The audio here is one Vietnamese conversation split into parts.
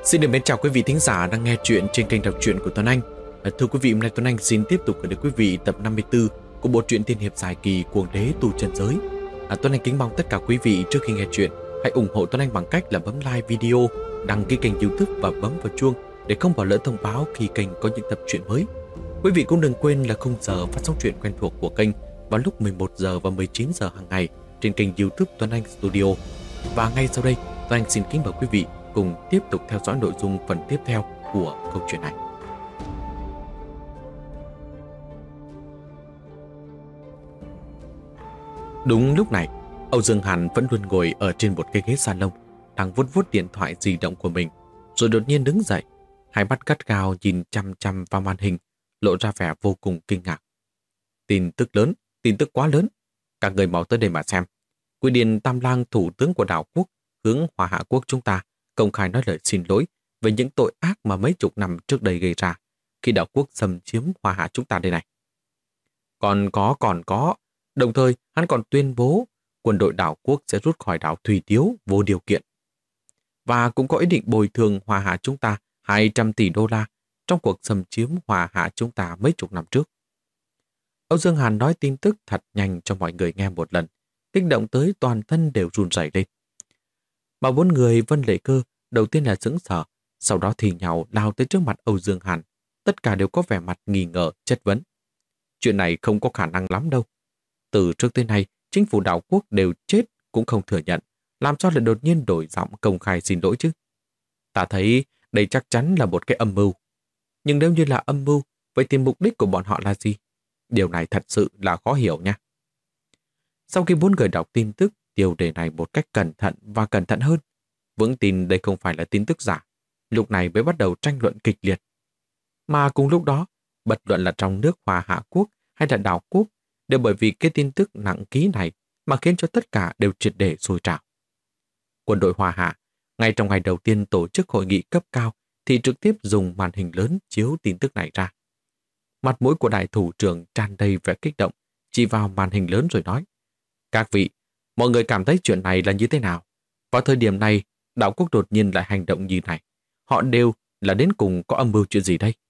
Xin được mến chào quý vị thính giả đang nghe chuyện trên kênh đọc truyện của Tuấn Anh. Thưa quý vị, hôm nay Tuấn Anh xin tiếp tục gửi đến quý vị tập 54 của bộ truyện tiên hiệp dài kỳ Cuồng Đế Tu Chân Giới. Tuấn Anh kính mong tất cả quý vị trước khi nghe chuyện hãy ủng hộ Tuấn Anh bằng cách là bấm like video, đăng ký kênh YouTube và bấm vào chuông để không bỏ lỡ thông báo khi kênh có những tập truyện mới. Quý vị cũng đừng quên là khung giờ phát sóng truyện quen thuộc của kênh vào lúc 11 giờ và 19 giờ hàng ngày trên kênh YouTube Tuấn Anh Studio. Và ngay sau đây, Tuấn Anh xin kính mời quý vị cùng tiếp tục theo dõi nội dung phần tiếp theo của câu chuyện này. Đúng lúc này, Âu Dương Hàn vẫn luôn ngồi ở trên một cái ghế salon, đang vuốt vuốt điện thoại di động của mình, rồi đột nhiên đứng dậy, hai mắt gắt gao nhìn chăm chăm vào màn hình, lộ ra vẻ vô cùng kinh ngạc. Tin tức lớn, tin tức quá lớn, các người mau tới đây mà xem. Quy Điền Tam Lang, thủ tướng của đảo quốc, hướng Hoa Hạ quốc chúng ta, công khai nói lời xin lỗi về những tội ác mà mấy chục năm trước đây gây ra khi đảo quốc xâm chiếm Hoa Hạ chúng ta đây này. Còn có, đồng thời hắn còn tuyên bố quân đội đảo quốc sẽ rút khỏi đảo Thủy Tiếu vô điều kiện. Và cũng có ý định bồi thường Hoa Hạ chúng ta 200 tỷ đô la trong cuộc xâm chiếm Hoa Hạ chúng ta mấy chục năm trước. Âu Dương Hàn nói tin tức thật nhanh cho mọi người nghe một lần, kích động tới toàn thân đều run rẩy lên. Mà bốn người Vân Lệ Cơ đầu tiên là sững sờ, sau đó thì nhào lao tới trước mặt Âu Dương Hàn. Tất cả đều có vẻ mặt nghi ngờ, chất vấn. Chuyện này không có khả năng lắm đâu. Từ trước tới nay, chính phủ đảo quốc đều chết cũng không thừa nhận, làm sao lại đột nhiên đổi giọng công khai xin lỗi chứ? Ta thấy đây chắc chắn là một cái âm mưu. Nhưng nếu như là âm mưu, vậy thì mục đích của bọn họ là gì? Điều này thật sự là khó hiểu nha. Sau khi bốn người đọc tin tức tiêu đề này một cách cẩn thận và cẩn thận hơn, vững tin đây không phải là tin tức giả, lúc này mới bắt đầu tranh luận kịch liệt. Mà cùng lúc đó, bất luận là trong nước Hoa Hạ quốc hay là đảo quốc, đều bởi vì cái tin tức nặng ký này mà khiến cho tất cả đều triệt để sôi trào. Quân đội Hoa Hạ, ngay trong ngày đầu tiên tổ chức hội nghị cấp cao, thì trực tiếp dùng màn hình lớn chiếu tin tức này ra. Mặt mũi của đại thủ trưởng tràn đầy vẻ kích động, chỉ vào màn hình lớn rồi nói: Các vị, mọi người cảm thấy chuyện này là như thế nào? Vào thời điểm này, đảo quốc đột nhiên lại hành động như này. Họ đều là đến cùng có âm mưu chuyện gì đây?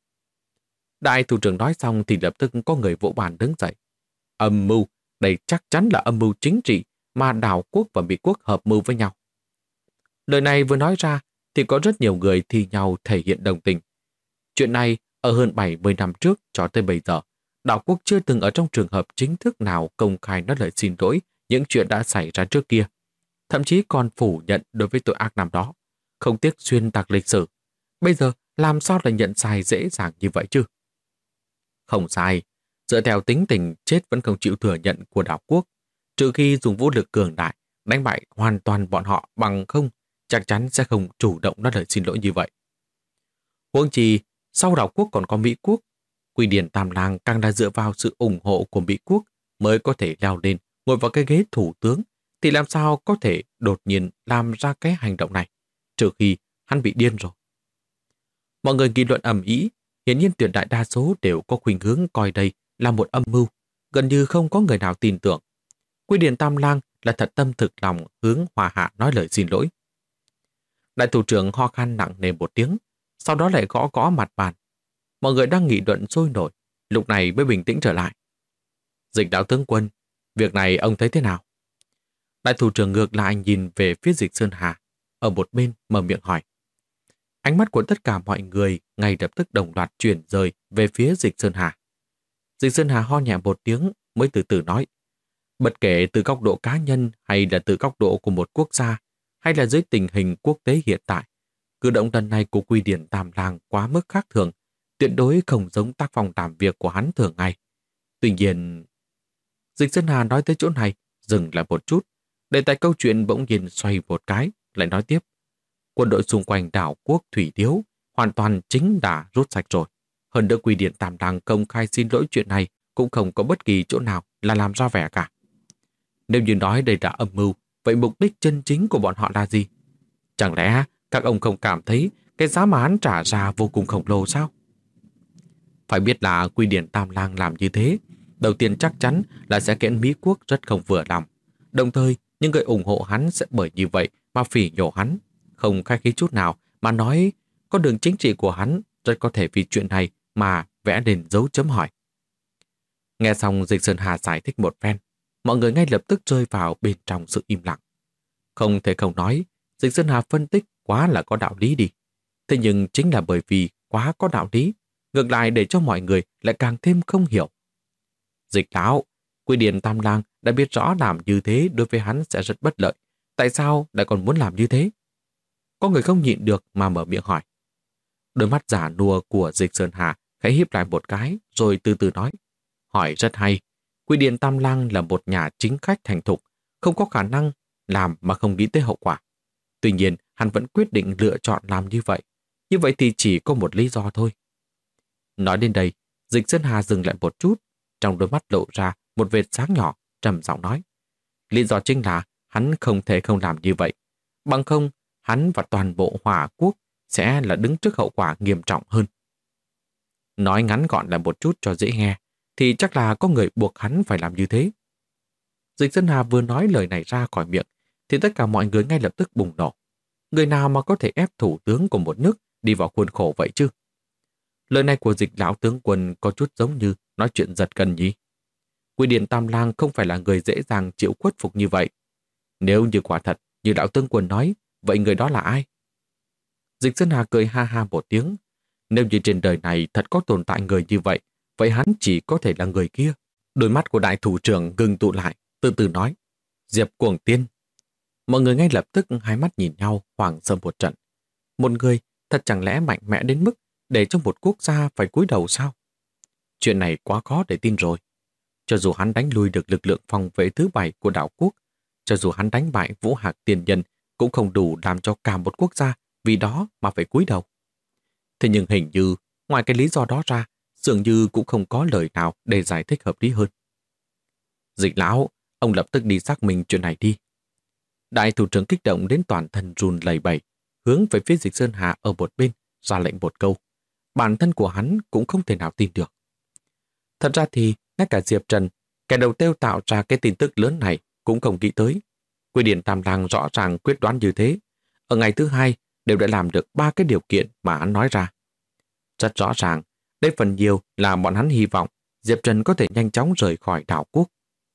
Đại thủ trưởng nói xong thì lập tức có người vỗ bàn đứng dậy. Âm mưu, đây chắc chắn là âm mưu chính trị mà đảo quốc và Mỹ quốc hợp mưu với nhau. Lời này vừa nói ra thì có rất nhiều người thi nhau thể hiện đồng tình. Chuyện này ở hơn 70 năm trước cho tới bây giờ, đảo quốc chưa từng ở trong trường hợp chính thức nào công khai nói lời xin lỗi những chuyện đã xảy ra trước kia. Thậm chí còn phủ nhận đối với tội ác năm đó, không tiếc xuyên tạc lịch sử. Bây giờ làm sao lại nhận sai dễ dàng như vậy chứ? Không sai, dựa theo tính tình chết vẫn không chịu thừa nhận của đảo quốc, trừ khi dùng vũ lực cường đại, đánh bại hoàn toàn bọn họ, bằng không, chắc chắn sẽ không chủ động nói lời xin lỗi như vậy. Huống chi, sau đảo quốc còn có Mỹ quốc, Quy Điền Tam Lang càng đã dựa vào sự ủng hộ của Mỹ quốc mới có thể leo lên, ngồi vào cái ghế thủ tướng, thì làm sao có thể đột nhiên làm ra cái hành động này, trừ khi hắn bị điên rồi. Mọi người nghị luận ầm ĩ, hiển nhiên tuyệt đại đa số đều có khuynh hướng coi đây là một âm mưu, gần như không có người nào tin tưởng. Quy Điền Tam Lang là thật tâm thực lòng hướng Hoa Hạ nói lời xin lỗi. Đại thủ trưởng ho khan nặng nề một tiếng, sau đó lại gõ gõ mặt bàn. Mọi người đang nghị luận sôi nổi, lúc này mới bình tĩnh trở lại. Dịch Đạo tướng quân, việc này ông thấy thế nào? Đại thủ trưởng ngược lại nhìn về phía Dịch Sơn Hà, ở một bên mở miệng hỏi. Ánh mắt của tất cả mọi người ngay lập tức đồng loạt chuyển rời về phía Dịch Sơn Hà. Dịch Sơn Hà ho nhẹ một tiếng mới từ từ nói. Bất kể từ góc độ cá nhân hay là từ góc độ của một quốc gia, hay là dưới tình hình quốc tế hiện tại, cử động lần này của Quy Điền Tam Lang quá mức khác thường, tuyệt đối không giống tác phong làm việc của hắn thường ngày. Tuy nhiên, Dịch Sơn Hà nói tới chỗ này, dừng lại một chút, để tại câu chuyện bỗng nhiên xoay một cái, lại nói tiếp. Quân đội xung quanh đảo quốc Thủy Tiếu hoàn toàn chính đã rút sạch rồi. Hơn nữa Quy Điền Tam Lang công khai xin lỗi chuyện này cũng không có bất kỳ chỗ nào là làm ra vẻ cả. Nếu như nói đây là âm mưu, vậy mục đích chân chính của bọn họ là gì? Chẳng lẽ các ông không cảm thấy cái giá mà hắn trả ra vô cùng khổng lồ sao? Phải biết là Quy Điền Tam Lang làm như thế, đầu tiên chắc chắn là sẽ khiến Mỹ quốc rất không vừa lòng. Đồng thời, những người ủng hộ hắn sẽ bởi như vậy mà phỉ nhổ hắn, không khách khí chút nào mà nói con đường chính trị của hắn rất có thể vì chuyện này mà vẽ lên dấu chấm hỏi. Nghe xong Dịch Sơn Hà giải thích một phen, mọi người ngay lập tức rơi vào bên trong sự im lặng. Không thể không nói, Dịch Sơn Hà phân tích quá là có đạo lý đi. Thế nhưng chính là bởi vì quá có đạo lý, ngược lại để cho mọi người lại càng thêm không hiểu. Dịch lão, Quy Điển Tam Lang đã biết rõ làm như thế đối với hắn sẽ rất bất lợi. Tại sao lại còn muốn làm như thế? Có người không nhịn được mà mở miệng hỏi. Đôi mắt giả nua của Dịch Sơn Hà khẽ híp lại một cái rồi từ từ nói. Hỏi rất hay. Quy Điển Tam Lang là một nhà chính khách thành thục, không có khả năng làm mà không nghĩ tới hậu quả. Tuy nhiên, hắn vẫn quyết định lựa chọn làm như vậy. Như vậy thì chỉ có một lý do thôi. Nói đến đây, Dịch Sơn Hà dừng lại một chút, trong đôi mắt lộ ra một vệt sáng nhỏ, trầm giọng nói. Lý do chính là hắn không thể không làm như vậy. Bằng không, hắn và toàn bộ Hỏa Quốc sẽ là đứng trước hậu quả nghiêm trọng hơn. Nói ngắn gọn lại một chút cho dễ nghe, thì chắc là có người buộc hắn phải làm như thế. Dịch Sơn Hà vừa nói lời này ra khỏi miệng, thì tất cả mọi người ngay lập tức bùng nổ. Người nào mà có thể ép thủ tướng của một nước đi vào khuôn khổ vậy chứ? Lời này của Dịch lão tướng quân có chút giống như nói chuyện giật gân nhỉ? Quy Điển Tam Lang không phải là người dễ dàng chịu khuất phục như vậy. Nếu như quả thật như lão tướng quân nói, vậy người đó là ai? Dịch Sơn Hà cười ha ha một tiếng. Nếu như trên đời này thật có tồn tại người như vậy, vậy hắn chỉ có thể là người kia. Đôi mắt của đại thủ trưởng ngừng tụ lại, từ từ nói. Diệp Cuồng Tiên. Mọi người ngay lập tức hai mắt nhìn nhau, hoảng sợ một trận. Một người thật chẳng lẽ mạnh mẽ đến mức để cho một quốc gia phải cúi đầu sao? Chuyện này quá khó để tin rồi. Cho dù hắn đánh lui được lực lượng phòng vệ thứ 7 của đảo quốc, cho dù hắn đánh bại Vũ Hạc Tiền Nhân, cũng không đủ làm cho cả một quốc gia vì đó mà phải cúi đầu. Thế nhưng hình như, ngoài cái lý do đó ra, dường như cũng không có lời nào để giải thích hợp lý hơn. Dịch lão, ông lập tức đi xác minh chuyện này đi. Đại thủ trưởng kích động đến toàn thân run lẩy bẩy, hướng về phía Dịch Sơn Hà ở một bên, ra lệnh một câu. Bản thân của hắn cũng không thể nào tin được. Thật ra thì, ngay cả Diệp Trần, kẻ đầu tiêu tạo ra cái tin tức lớn này, cũng không nghĩ tới. Quy Điển Tam Lang rõ ràng quyết đoán như thế. Ở ngày thứ 2, đều đã làm được 3 cái điều kiện mà hắn nói ra. Rất rõ ràng, đây phần nhiều là bọn hắn hy vọng Diệp Trần có thể nhanh chóng rời khỏi đảo quốc.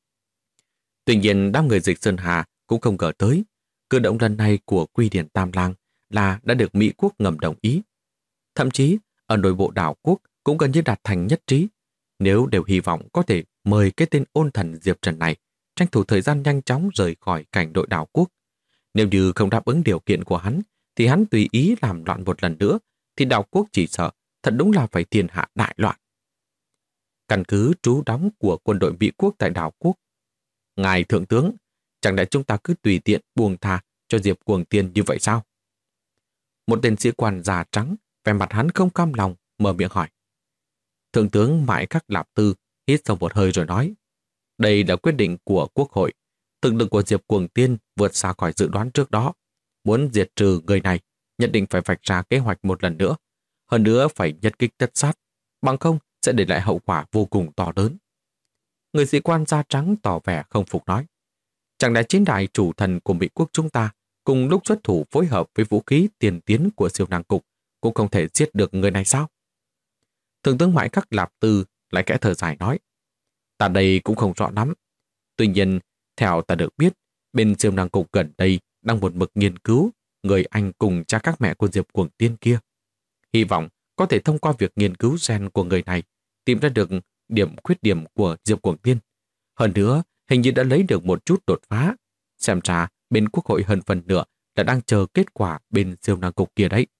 Tuy nhiên, đám người Dịch Sơn Hà cũng không ngờ tới. Cử động lần này của Quy Điển Tam Lang là đã được Mỹ quốc ngầm đồng ý. Thậm chí, ở nội bộ đảo quốc cũng gần như đạt thành nhất trí. Nếu đều hy vọng có thể mời cái tên ôn thần Diệp Trần này tranh thủ thời gian nhanh chóng rời khỏi cảnh đội đảo quốc. Nếu như không đáp ứng điều kiện của hắn, thì hắn tùy ý làm loạn một lần nữa, thì đảo quốc chỉ sợ thật đúng là phải thiên hạ đại loạn. Căn cứ trú đóng của quân đội Mỹ quốc tại đảo quốc. Ngài Thượng tướng, chẳng lẽ chúng ta cứ tùy tiện buông tha cho Diệp Cuồng Tiên như vậy sao? Một tên sĩ quan già trắng, vẻ mặt hắn không cam lòng, mở miệng hỏi. Thượng tướng Mãi Khắc Lạp Tư hít sâu một hơi rồi nói. Đây là quyết định của Quốc hội. Thực lực của Diệp Cuồng Tiên vượt xa khỏi dự đoán trước đó. Muốn diệt trừ người này, nhất định phải vạch ra kế hoạch một lần nữa. Hơn nữa phải nhất kích tất sát, bằng không sẽ để lại hậu quả vô cùng to lớn. Người sĩ quan da trắng tỏ vẻ không phục nói. Chẳng lẽ chiến đại chủ thần của Mỹ quốc chúng ta cùng lúc xuất thủ phối hợp với vũ khí tiền tiến của siêu năng cục cũng không thể giết được người này sao? Thượng tướng Mãi Khắc Lạp Tư lại kẽ thở dài nói. Ta đây cũng không rõ lắm. Tuy nhiên, theo ta được biết, bên siêu năng cục gần đây đang một mực nghiên cứu người anh cùng cha các mẹ của Diệp Cuồng Tiên kia. Hy vọng có thể thông qua việc nghiên cứu gen của người này tìm ra được khuyết điểm của Diệp Cuồng Tiên. Hơn nữa, hình như đã lấy được một chút đột phá. Xem ra bên Quốc hội hơn phần nữa là đang chờ kết quả bên siêu năng cục kia đấy.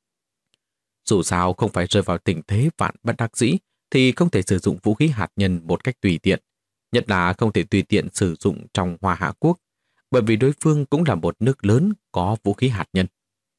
Dù sao không phải rơi vào tình thế vạn bất đắc dĩ thì không thể sử dụng vũ khí hạt nhân một cách tùy tiện. Nhất là không thể tùy tiện sử dụng trong Hoa Hạ Quốc, bởi vì đối phương cũng là một nước lớn có vũ khí hạt nhân.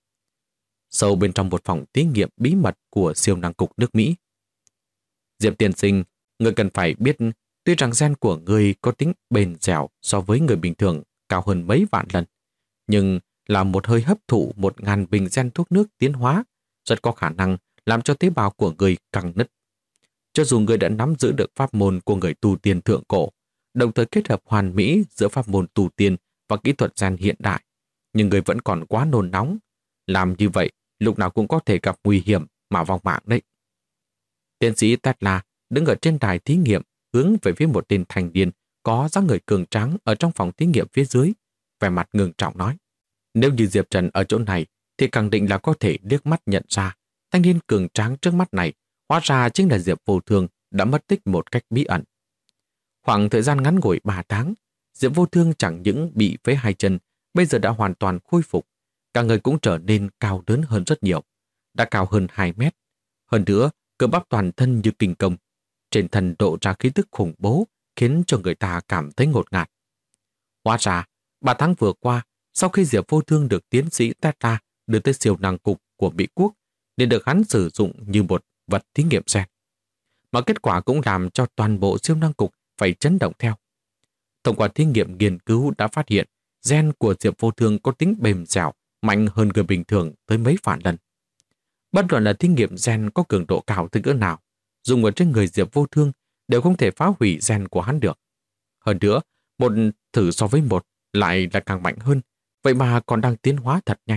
Sâu bên trong một phòng thí nghiệm bí mật của siêu năng cục nước Mỹ. Diệp tiên sinh, người cần phải biết tuy rằng gen của người có tính bền dẻo so với người bình thường cao hơn mấy vạn lần, nhưng là một hơi hấp thụ 1000 bình gen thuốc nước tiến hóa, rất có khả năng làm cho tế bào của người căng nứt. Cho dù người đã nắm giữ được pháp môn của người tu tiên thượng cổ, đồng thời kết hợp hoàn mỹ giữa pháp môn tu tiên và kỹ thuật gen hiện đại, nhưng người vẫn còn quá nôn nóng. Làm như vậy, lúc nào cũng có thể gặp nguy hiểm mà vong mạng đấy. Tiến sĩ Tesla đứng ở trên đài thí nghiệm hướng về phía một tên thanh niên có dáng người cường tráng ở trong phòng thí nghiệm phía dưới, vẻ mặt ngưng trọng nói. Nếu như Diệp Trần ở chỗ này thì khẳng định là có thể liếc mắt nhận ra thanh niên cường tráng trước mắt này hóa ra chính là Diệp Vô Thương đã mất tích một cách bí ẩn. Khoảng thời gian ngắn ngủi 3 tháng, Diệp Vô Thương chẳng những bị phế hai chân, bây giờ đã hoàn toàn khôi phục. Cả người cũng trở nên cao lớn hơn rất nhiều, đã cao hơn 2 mét. Hơn nữa, cơ bắp toàn thân như kinh công. Trên thân độ ra khí tức khủng bố, khiến cho người ta cảm thấy ngột ngạt. Hóa ra, 3 tháng vừa qua, sau khi Diệp Vô Thương được tiến sĩ Tesla đưa tới siêu năng cục của Mỹ Quốc, nên được hắn sử dụng như một vật thí nghiệm gen. Mà kết quả cũng làm cho toàn bộ siêu năng cục phải chấn động theo. Thông qua thí nghiệm nghiên cứu đã phát hiện gen của Diệp Vô Thương có tính bền dẻo, mạnh hơn người bình thường tới mấy vạn lần. Bất luận là thí nghiệm gen có cường độ cao tới cỡ nào, dùng ở trên người Diệp Vô Thương đều không thể phá hủy gen của hắn được. Hơn nữa, một thử so với một lại là càng mạnh hơn, vậy mà còn đang tiến hóa thật nhanh.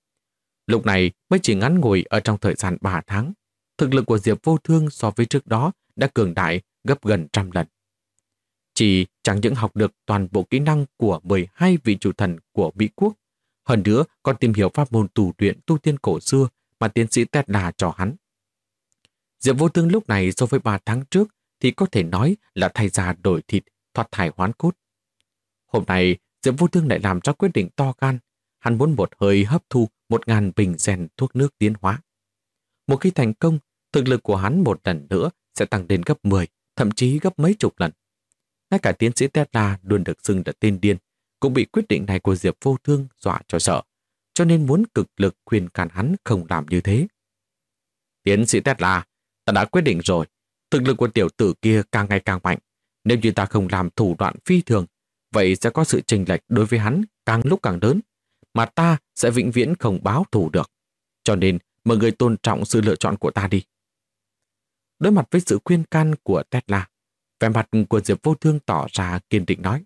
Lúc này mới chỉ ngắn ngủi ở trong thời gian 3 tháng, thực lực của Diệp Vô Thương so với trước đó đã cường đại gấp gần 100 lần. Chỉ chẳng những học được toàn bộ kỹ năng của 12 vị chủ thần của Mỹ Quốc, hơn nữa còn tìm hiểu pháp môn tu luyện tu tiên cổ xưa mà tiến sĩ Tesla cho hắn. Diệp Vô Thương lúc này so với 3 tháng trước thì có thể nói là thay da đổi thịt, thoát thai hoán cốt. Hôm nay, Diệp Vô Thương lại làm ra quyết định to gan. Hắn muốn một hơi hấp thu 1000 bình gen thuốc nước tiến hóa. Một khi thành công, thực lực của hắn một lần nữa sẽ tăng lên gấp 10, thậm chí gấp mấy chục lần. Ngay cả tiến sĩ Tesla luôn được xưng là tên điên, cũng bị quyết định này của Diệp Vô Thương dọa cho sợ, cho nên muốn cực lực khuyên can hắn không làm như thế. Tiến sĩ Tesla, ta đã quyết định rồi, thực lực của tiểu tử kia càng ngày càng mạnh. Nếu như ta không làm thủ đoạn phi thường, vậy sẽ có sự chênh lệch đối với hắn càng lúc càng lớn, mà ta sẽ vĩnh viễn không báo thù được. Cho nên, mọi người tôn trọng sự lựa chọn của ta đi. Đối mặt với sự khuyên can của Tesla, vẻ mặt của Diệp Vô Thương tỏ ra kiên định nói.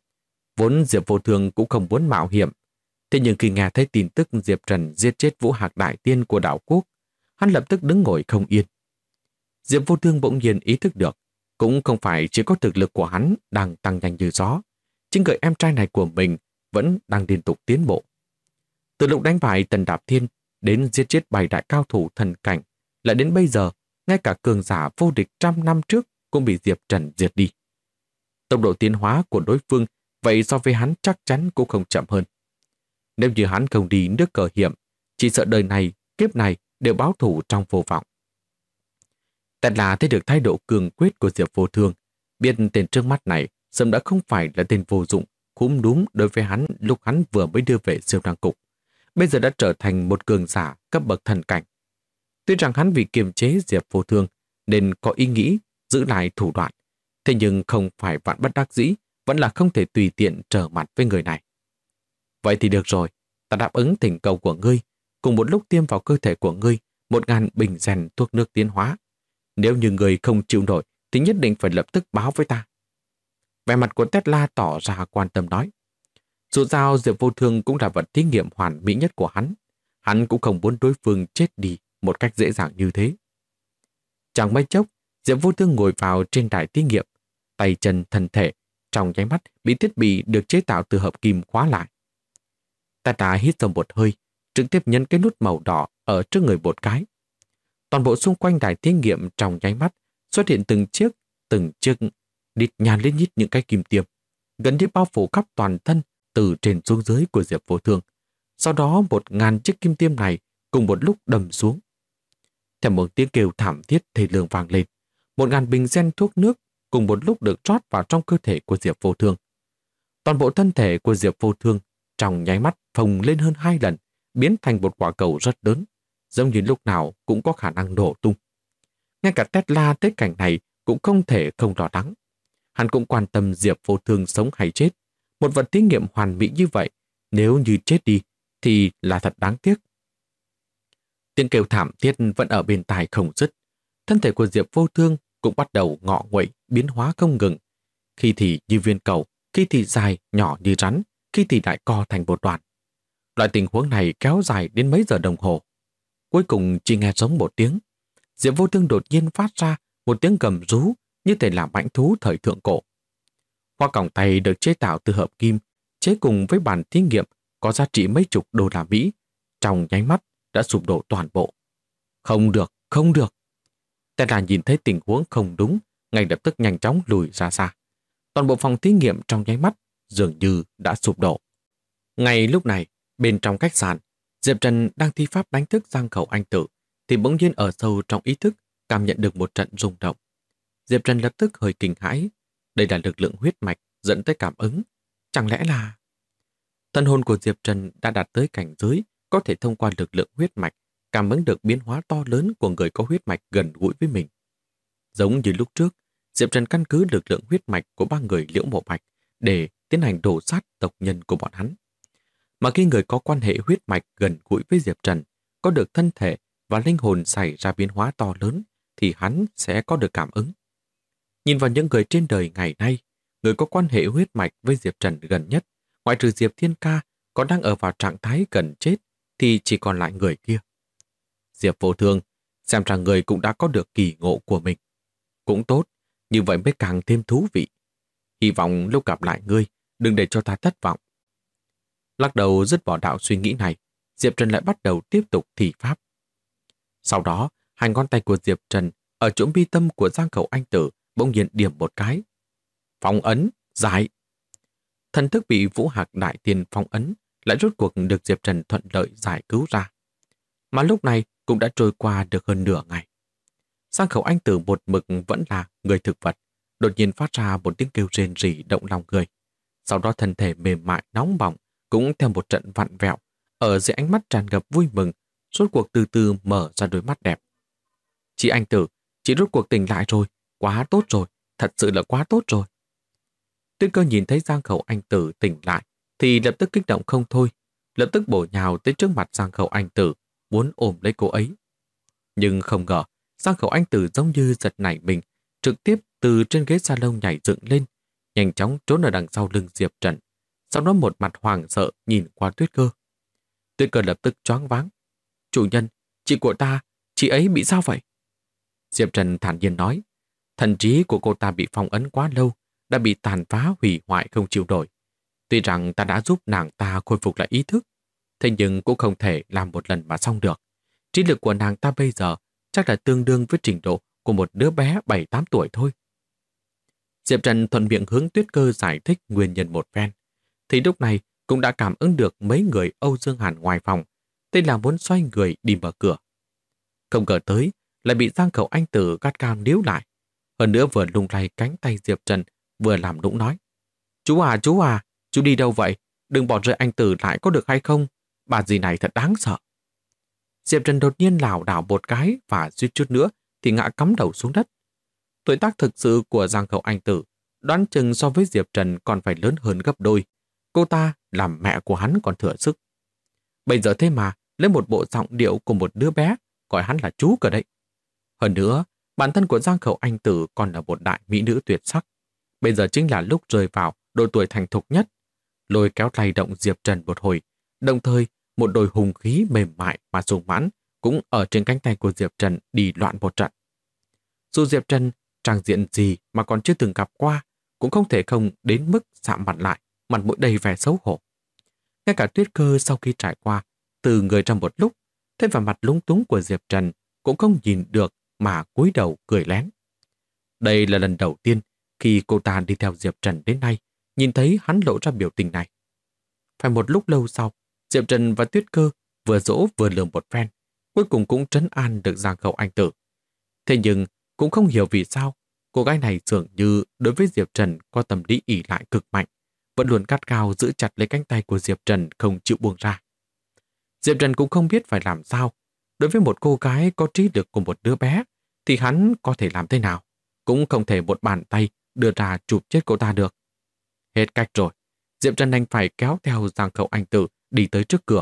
Vốn Diệp Vô Thương cũng không muốn mạo hiểm, thế nhưng khi nghe thấy tin tức Diệp Trần giết chết Vũ Hạc Đại Tiên của đảo quốc, hắn lập tức đứng ngồi không yên. Diệp Vô Thương bỗng nhiên ý thức được, cũng không phải chỉ có thực lực của hắn đang tăng nhanh như gió, chính người em trai này của mình vẫn đang liên tục tiến bộ. Từ lúc đánh bại Tần Đạp Thiên đến giết chết 7 đại cao thủ thần cảnh, lại đến bây giờ, ngay cả cường giả vô địch 100 năm trước cũng bị Diệp Trần diệt đi. Tốc độ tiến hóa của đối phương vậy so với hắn chắc chắn cũng không chậm hơn. Nếu như hắn không đi nước cờ hiểm, chỉ sợ đời này, kiếp này đều báo thủ trong vô vọng. Tesla thấy được thái độ cường quyết của Diệp Vô Thương, biết tên trước mắt này sớm đã không phải là tên vô dụng, khúm núm đối với hắn lúc hắn vừa mới đưa về siêu năng cục. Bây giờ đã trở thành một cường giả cấp bậc thần cảnh. Tuy rằng hắn vì kiềm chế Diệp Vô Thương nên có ý nghĩ giữ lại thủ đoạn, thế nhưng không phải vạn bất đắc dĩ, vẫn là không thể tùy tiện trở mặt với người này. Vậy thì được rồi, ta đáp ứng thỉnh cầu của ngươi, cùng một lúc tiêm vào cơ thể của ngươi 1000 bình gen thuốc nước tiến hóa. Nếu như ngươi không chịu nổi thì nhất định phải lập tức báo với ta. Vẻ mặt của Tesla tỏ ra quan tâm nói. Dù sao Diệp Vô Thương cũng là vật thí nghiệm hoàn mỹ nhất của hắn. Hắn cũng không muốn đối phương chết đi một cách dễ dàng như thế. Chẳng mấy chốc, Diệp Vô Thương ngồi vào trên đài thí nghiệm, tay chân thân thể trong nháy mắt bị thiết bị được chế tạo từ hợp kim khóa lại. Tesla hít sâu một hơi, trực tiếp nhấn cái nút màu đỏ ở trước người một cái. Toàn bộ xung quanh đài thí nghiệm trong nháy mắt xuất hiện từng chiếc đít nhàn lên nhít những cái kim tiêm, gần như bao phủ khắp toàn thân từ trên xuống dưới của Diệp Vô Thương. Sau đó 1000 chiếc kim tiêm này cùng một lúc đâm xuống. Theo một tiếng kêu thảm thiết thê lương vang lên, 1000 bình gen thuốc nước cùng một lúc được rót vào trong cơ thể của Diệp Vô Thương. Toàn bộ thân thể của Diệp Vô Thương trong nháy mắt phồng lên hơn 2 lần, biến thành một quả cầu rất lớn, giống như lúc nào cũng có khả năng nổ tung. Ngay cả Tesla tới cảnh này cũng không thể không lo lắng. Hắn cũng quan tâm Diệp Vô Thương sống hay chết. Một vật thí nghiệm hoàn mỹ như vậy, nếu như chết đi thì là thật đáng tiếc. Tiếng kêu thảm thiết vẫn ở bên tai không dứt. Thân thể của Diệp Vô Thương cũng bắt đầu ngọ nguậy, biến hóa không ngừng. Khi thì như viên cầu, khi thì dài, nhỏ như rắn, khi thì lại co thành một đoạn. Loại tình huống này kéo dài đến mấy giờ đồng hồ. Cuối cùng chỉ nghe giống một tiếng. Diệp Vô Thương đột nhiên phát ra một tiếng gầm rú như thể là mãnh thú thời thượng cổ. Hoa còng tay được chế tạo từ hợp kim, chế cùng với bàn thí nghiệm có giá trị mấy chục đô la Mỹ, trong nháy mắt đã sụp đổ toàn bộ. Không được, không được. Tesla nhìn thấy tình huống không đúng, ngay lập tức nhanh chóng lùi ra xa. Toàn bộ phòng thí nghiệm trong nháy mắt dường như đã sụp đổ. Ngay lúc này, bên trong khách sạn, Diệp Trần đang thi pháp đánh thức Giang Khẩu Anh Tử, thì bỗng nhiên ở sâu trong ý thức cảm nhận được một trận rung động. Diệp Trần lập tức hơi kinh hãi. Đây là lực lượng huyết mạch dẫn tới cảm ứng. Chẳng lẽ là... Thần hồn của Diệp Trần đã đạt tới cảnh giới có thể thông qua lực lượng huyết mạch cảm ứng được biến hóa to lớn của người có huyết mạch gần gũi với mình. Giống như lúc trước, Diệp Trần căn cứ lực lượng huyết mạch của ba người Liễu Mộ Bạch để tiến hành đổ sát tộc nhân của bọn hắn. Mà khi người có quan hệ huyết mạch gần gũi với Diệp Trần có được thân thể và linh hồn xảy ra biến hóa to lớn thì hắn sẽ có được cảm ứng. Nhìn vào những người trên đời ngày nay, người có quan hệ huyết mạch với Diệp Trần gần nhất, ngoại trừ Diệp Thiên Ca còn đang ở vào trạng thái gần chết thì chỉ còn lại người kia. Diệp Vô Thương, xem ra người cũng đã có được kỳ ngộ của mình. Cũng tốt, như vậy mới càng thêm thú vị. Hy vọng lúc gặp lại ngươi, đừng để cho ta thất vọng. Lắc đầu dứt bỏ đạo suy nghĩ này, Diệp Trần lại bắt đầu tiếp tục thi pháp. Sau đó, hai ngón tay của Diệp Trần ở chỗ mi tâm của Giang Khẩu Anh Tử bỗng nhiên điểm một cái. Phong ấn, giải. Thần thức bị Vũ Hạc Đại Tiên phong ấn lại rốt cuộc được Diệp Trần thuận lợi giải cứu ra. Mà lúc này cũng đã trôi qua được hơn nửa ngày. Giang Khẩu Anh Tử một mực vẫn là người thực vật, đột nhiên phát ra một tiếng kêu rền rỉ động lòng người. Sau đó thân thể mềm mại nóng bỏng cũng theo một trận vặn vẹo, ở dưới ánh mắt tràn ngập vui mừng, rốt cuộc từ từ mở ra đôi mắt đẹp. Chị Anh Tử, chị rốt cuộc tỉnh lại rồi, quá tốt rồi, thật sự là quá tốt rồi. Tuyết Cơ nhìn thấy Giang Khẩu Anh Tử tỉnh lại thì lập tức kích động không thôi, lập tức bổ nhào tới trước mặt Giang Khẩu Anh Tử, muốn ôm lấy cô ấy. Nhưng không ngờ, Giang Khẩu Anh Tử giống như giật nảy mình, trực tiếp từ trên ghế salon nhảy dựng lên, nhanh chóng trốn ở đằng sau lưng Diệp Trần, sau đó một mặt hoảng sợ nhìn qua Tuyết Cơ. Tuyết Cơ lập tức choáng váng. Chủ nhân, chị của ta, chị ấy bị sao vậy? Diệp Trần thản nhiên nói, thần trí của cô ta bị phong ấn quá lâu, đã bị tàn phá hủy hoại không chịu nổi. Tuy rằng ta đã giúp nàng ta khôi phục lại ý thức, thế nhưng cũng không thể làm một lần mà xong được. Trí lực của nàng ta bây giờ chắc là tương đương với trình độ của một đứa bé 7-8 tuổi thôi. Diệp Trần thuận miệng hướng Tuyết Cơ giải thích nguyên nhân một phen. Thì lúc này cũng đã cảm ứng được mấy người Âu Dương Hàn ngoài phòng, tên là muốn xoay người đi mở cửa. Không ngờ tới, lại bị Giang Khẩu Anh Tử gắt gao níu lại. Hơn nữa vừa lung lay cánh tay Diệp Trần, vừa làm nũng nói. Chú à, chú đi đâu vậy? Đừng bỏ rơi anh Tử lại có được hay không? Bà dì này thật đáng sợ. Diệp Trần đột nhiên lảo đảo một cái và suýt chút nữa thì ngã cắm đầu xuống đất. Tuổi tác thực sự của Giang Khẩu Anh Tử đoán chừng so với Diệp Trần còn phải lớn hơn gấp đôi. Cô ta làm mẹ của hắn còn thừa sức. Bây giờ thế mà lấy một bộ giọng điệu của một đứa bé gọi hắn là chú cơ đấy. Hơn nữa, bản thân của Giang Khẩu Anh Tử còn là một đại mỹ nữ tuyệt sắc. Bây giờ chính là lúc rơi vào độ tuổi thành thục nhất. Lôi kéo lay động Diệp Trần một hồi, đồng thời một đôi hùng khí mềm mại mà sung mãn cũng ở trên cánh tay của Diệp Trần đi loạn một trận. Dù Diệp Trần trang diện gì mà còn chưa từng gặp qua, cũng không thể không đến mức sạm mặt lại, mặt mũi đầy vẻ xấu hổ. Ngay cả Tuyết Cơ sau khi trải qua từ người trong một lúc, thế vào mặt lúng túng của Diệp Trần cũng không nhìn được mà cúi đầu cười lén. Đây là lần đầu tiên khi cô ta đi theo Diệp Trần đến nay, nhìn thấy hắn lộ ra biểu tình này. Phải một lúc lâu sau, Diệp Trần và Tuyết Cơ vừa dỗ vừa lườm một phen, cuối cùng cũng trấn an được Giang Khẩu Anh Tử. Thế nhưng cũng không hiểu vì sao cô gái này dường như đối với Diệp Trần có tâm lý ỷ lại cực mạnh, vẫn luôn gắt gao giữ chặt lấy cánh tay của Diệp Trần không chịu buông ra. Diệp Trần cũng không biết phải làm sao. Đối với một cô gái có trí lực của một đứa bé thì hắn có thể làm thế nào, cũng không thể một bàn tay đưa ra chụp chết cô ta được. Hết cách rồi, Diệp Trần đành phải kéo theo Giang Khẩu Anh Tử đi tới trước cửa.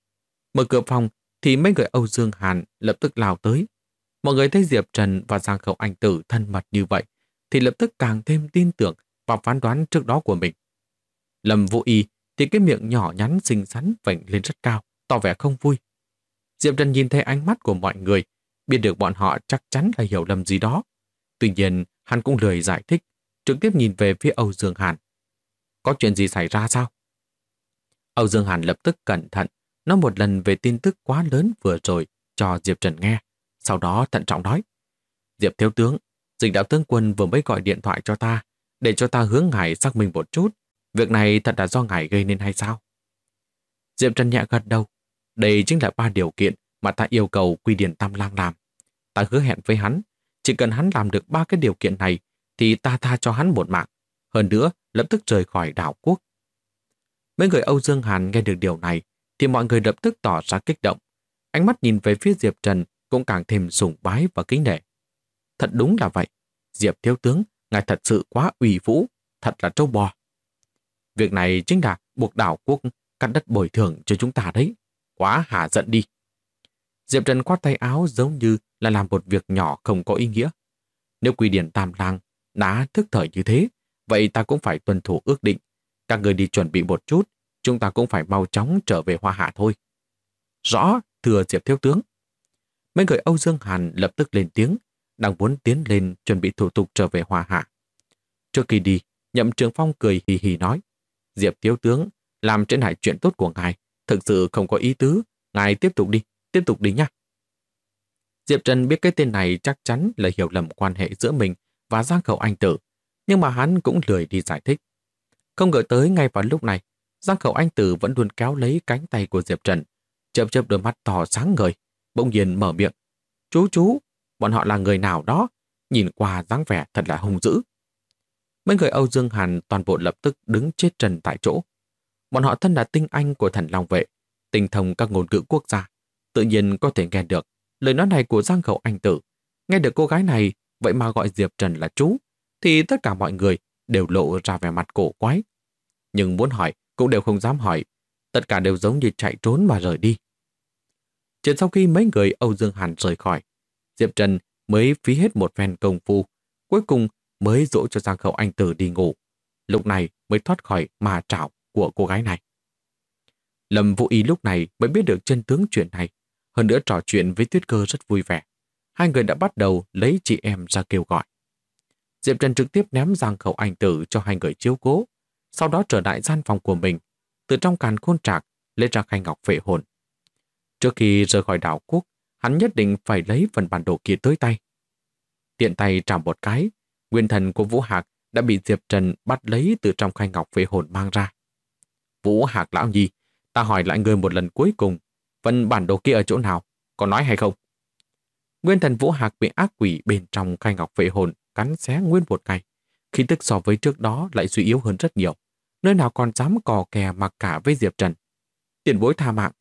Mở cửa phòng thì mấy người Âu Dương Hàn lập tức lao tới. Mọi người thấy Diệp Trần và Giang Khẩu Anh Tử thân mật như vậy thì lập tức càng thêm tin tưởng vào phán đoán trước đó của mình. Lâm Vũ Y thì cái miệng nhỏ nhắn xinh xắn vểnh lên rất cao, tỏ vẻ không vui. Diệp Trần nhìn thấy ánh mắt của mọi người, biết được bọn họ chắc chắn là hiểu lầm gì đó. Tuy nhiên, hắn cũng lười giải thích, trực tiếp nhìn về phía Âu Dương Hàn. Có chuyện gì xảy ra sao? Âu Dương Hàn lập tức cẩn thận, nói một lần về tin tức quá lớn vừa rồi cho Diệp Trần nghe. Sau đó thận trọng nói. Diệp thiếu tướng, Dịch đạo tướng quân vừa mới gọi điện thoại cho ta, để cho ta hướng ngài xác minh một chút. Việc này thật là do ngài gây nên hay sao? Diệp Trần nhẹ gật đầu. Đây chính là 3 điều kiện mà ta yêu cầu Quy Điển Tam Lang làm. Ta hứa hẹn với hắn, chỉ cần hắn làm được 3 cái điều kiện này, thì ta tha cho hắn một mạng. Hơn nữa, lập tức rời khỏi đảo quốc. Mấy người Âu Dương Hàn nghe được điều này, thì mọi người lập tức tỏ ra kích động. Ánh mắt nhìn về phía Diệp Trần cũng càng thêm sùng bái và kính nể. Thật đúng là vậy. Diệp thiếu tướng, ngài thật sự quá uy vũ, thật là trâu bò. Việc này chính là buộc đảo quốc cắt đất bồi thường cho chúng ta đấy. Quá hả giận đi. Diệp Trần khoát tay áo giống như là làm một việc nhỏ không có ý nghĩa. Nếu Quy Điển Tam Lang đã thức thời như thế, vậy ta cũng phải tuân thủ ước định. Các người đi chuẩn bị một chút, chúng ta cũng phải mau chóng trở về Hoa Hạ thôi. Rõ, thưa Diệp thiếu tướng. Mấy người Âu Dương Hàn lập tức lên tiếng, đang muốn tiến lên chuẩn bị thủ tục trở về Hoa Hạ. Trước khi đi, Nhậm Trường Phong cười hì hì nói, Diệp thiếu tướng, làm trên hại chuyện tốt của ngài, thực sự không có ý tứ, ngài tiếp tục đi nha. Diệp Trần biết cái tên này chắc chắn là hiểu lầm quan hệ giữa mình và Giang Khẩu Anh Tử, nhưng mà hắn cũng lười đi giải thích. Không ngờ tới ngay vào lúc này, Giang Khẩu Anh Tử vẫn luôn kéo lấy cánh tay của Diệp Trần, chớp đôi mắt to sáng ngời, bỗng nhiên mở miệng. Chú, bọn họ là người nào đó, nhìn qua dáng vẻ thật là hung dữ. Mấy người Âu Dương Hàn toàn bộ lập tức đứng chết trần tại chỗ. Bọn họ thân là tinh anh của Thần Long Vệ, tinh thông các ngôn ngữ quốc gia, tự nhiên có thể nghe được lời nói này của Giang Khẩu Anh Tử. Nghe được cô gái này vậy mà gọi Diệp Trần là chú, thì tất cả mọi người đều lộ ra vẻ mặt cổ quái. Nhưng muốn hỏi cũng đều không dám hỏi, tất cả đều giống như chạy trốn mà rời đi. Chỉ sau khi mấy người Âu Dương Hàn rời khỏi, Diệp Trần mới phí hết một phen công phu, cuối cùng mới dỗ cho Giang Khẩu Anh Tử đi ngủ. Lúc này mới thoát khỏi ma trảo của cô gái này. Lâm Vũ Ý lúc này mới biết được chân tướng chuyện này, hơn nữa trò chuyện với Tuyết Cơ rất vui vẻ. Hai người đã bắt đầu lấy chị em ra kêu gọi. Diệp Trần trực tiếp ném Giang Khẩu Anh Tử cho hai người chiếu cố, sau đó trở lại gian phòng của mình, từ trong càn khôn trạc lấy ra khay ngọc phệ hồn. Trước khi rời khỏi đảo quốc, hắn nhất định phải lấy phần bản đồ kia tới tay. Tiện tay trảm một cái, nguyên thần của Vũ Hạc đã bị Diệp Trần bắt lấy từ trong khay ngọc phệ hồn mang ra. Vũ Hạc lão nhi, ta hỏi lại người một lần cuối cùng, phần bản đồ kia ở chỗ nào, có nói hay không? Nguyên thần Vũ Hạc bị ác quỷ bên trong khay ngọc phệ hồn cắn xé nguyên một ngày, khí tức so với trước đó lại suy yếu hơn rất nhiều, nơi nào còn dám cò kè mặc cả với Diệp Trần. Tiền bối tha mạng,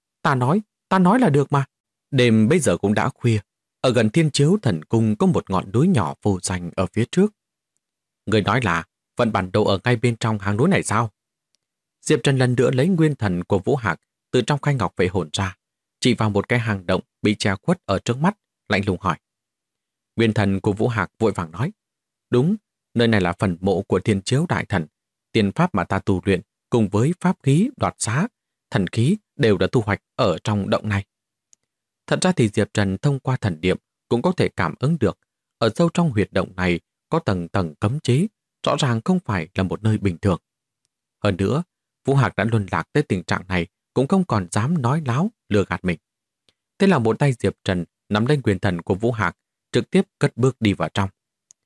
ta nói là được mà. Đêm bây giờ cũng đã khuya, ở gần Thiên Chiếu Thần Cung có một ngọn núi nhỏ vô danh ở phía trước. Người nói là phần bản đồ ở ngay bên trong hang núi này sao? Diệp Trần lần nữa lấy nguyên thần của Vũ Hạc từ trong khay ngọc phệ hồn ra, chỉ vào một cái hang động bị che khuất ở trước mắt, lạnh lùng hỏi. Nguyên thần của Vũ Hạc vội vàng nói, đúng, nơi này là phần mộ của Thiên Chiếu Đại Thần. Tiền pháp mà ta tu luyện cùng với pháp khí đoạt xá, thần khí đều đã thu hoạch ở trong động này. Thật ra thì Diệp Trần thông qua thần niệm cũng có thể cảm ứng được, ở sâu trong huyệt động này có tầng tầng cấm chế, rõ ràng không phải là một nơi bình thường. Hơn nữa, Vũ Hạc đã luân lạc tới tình trạng này cũng không còn dám nói láo, lừa gạt mình. Thế là một tay Diệp Trần nắm lên quyền thần của Vũ Hạc, trực tiếp cất bước đi vào trong.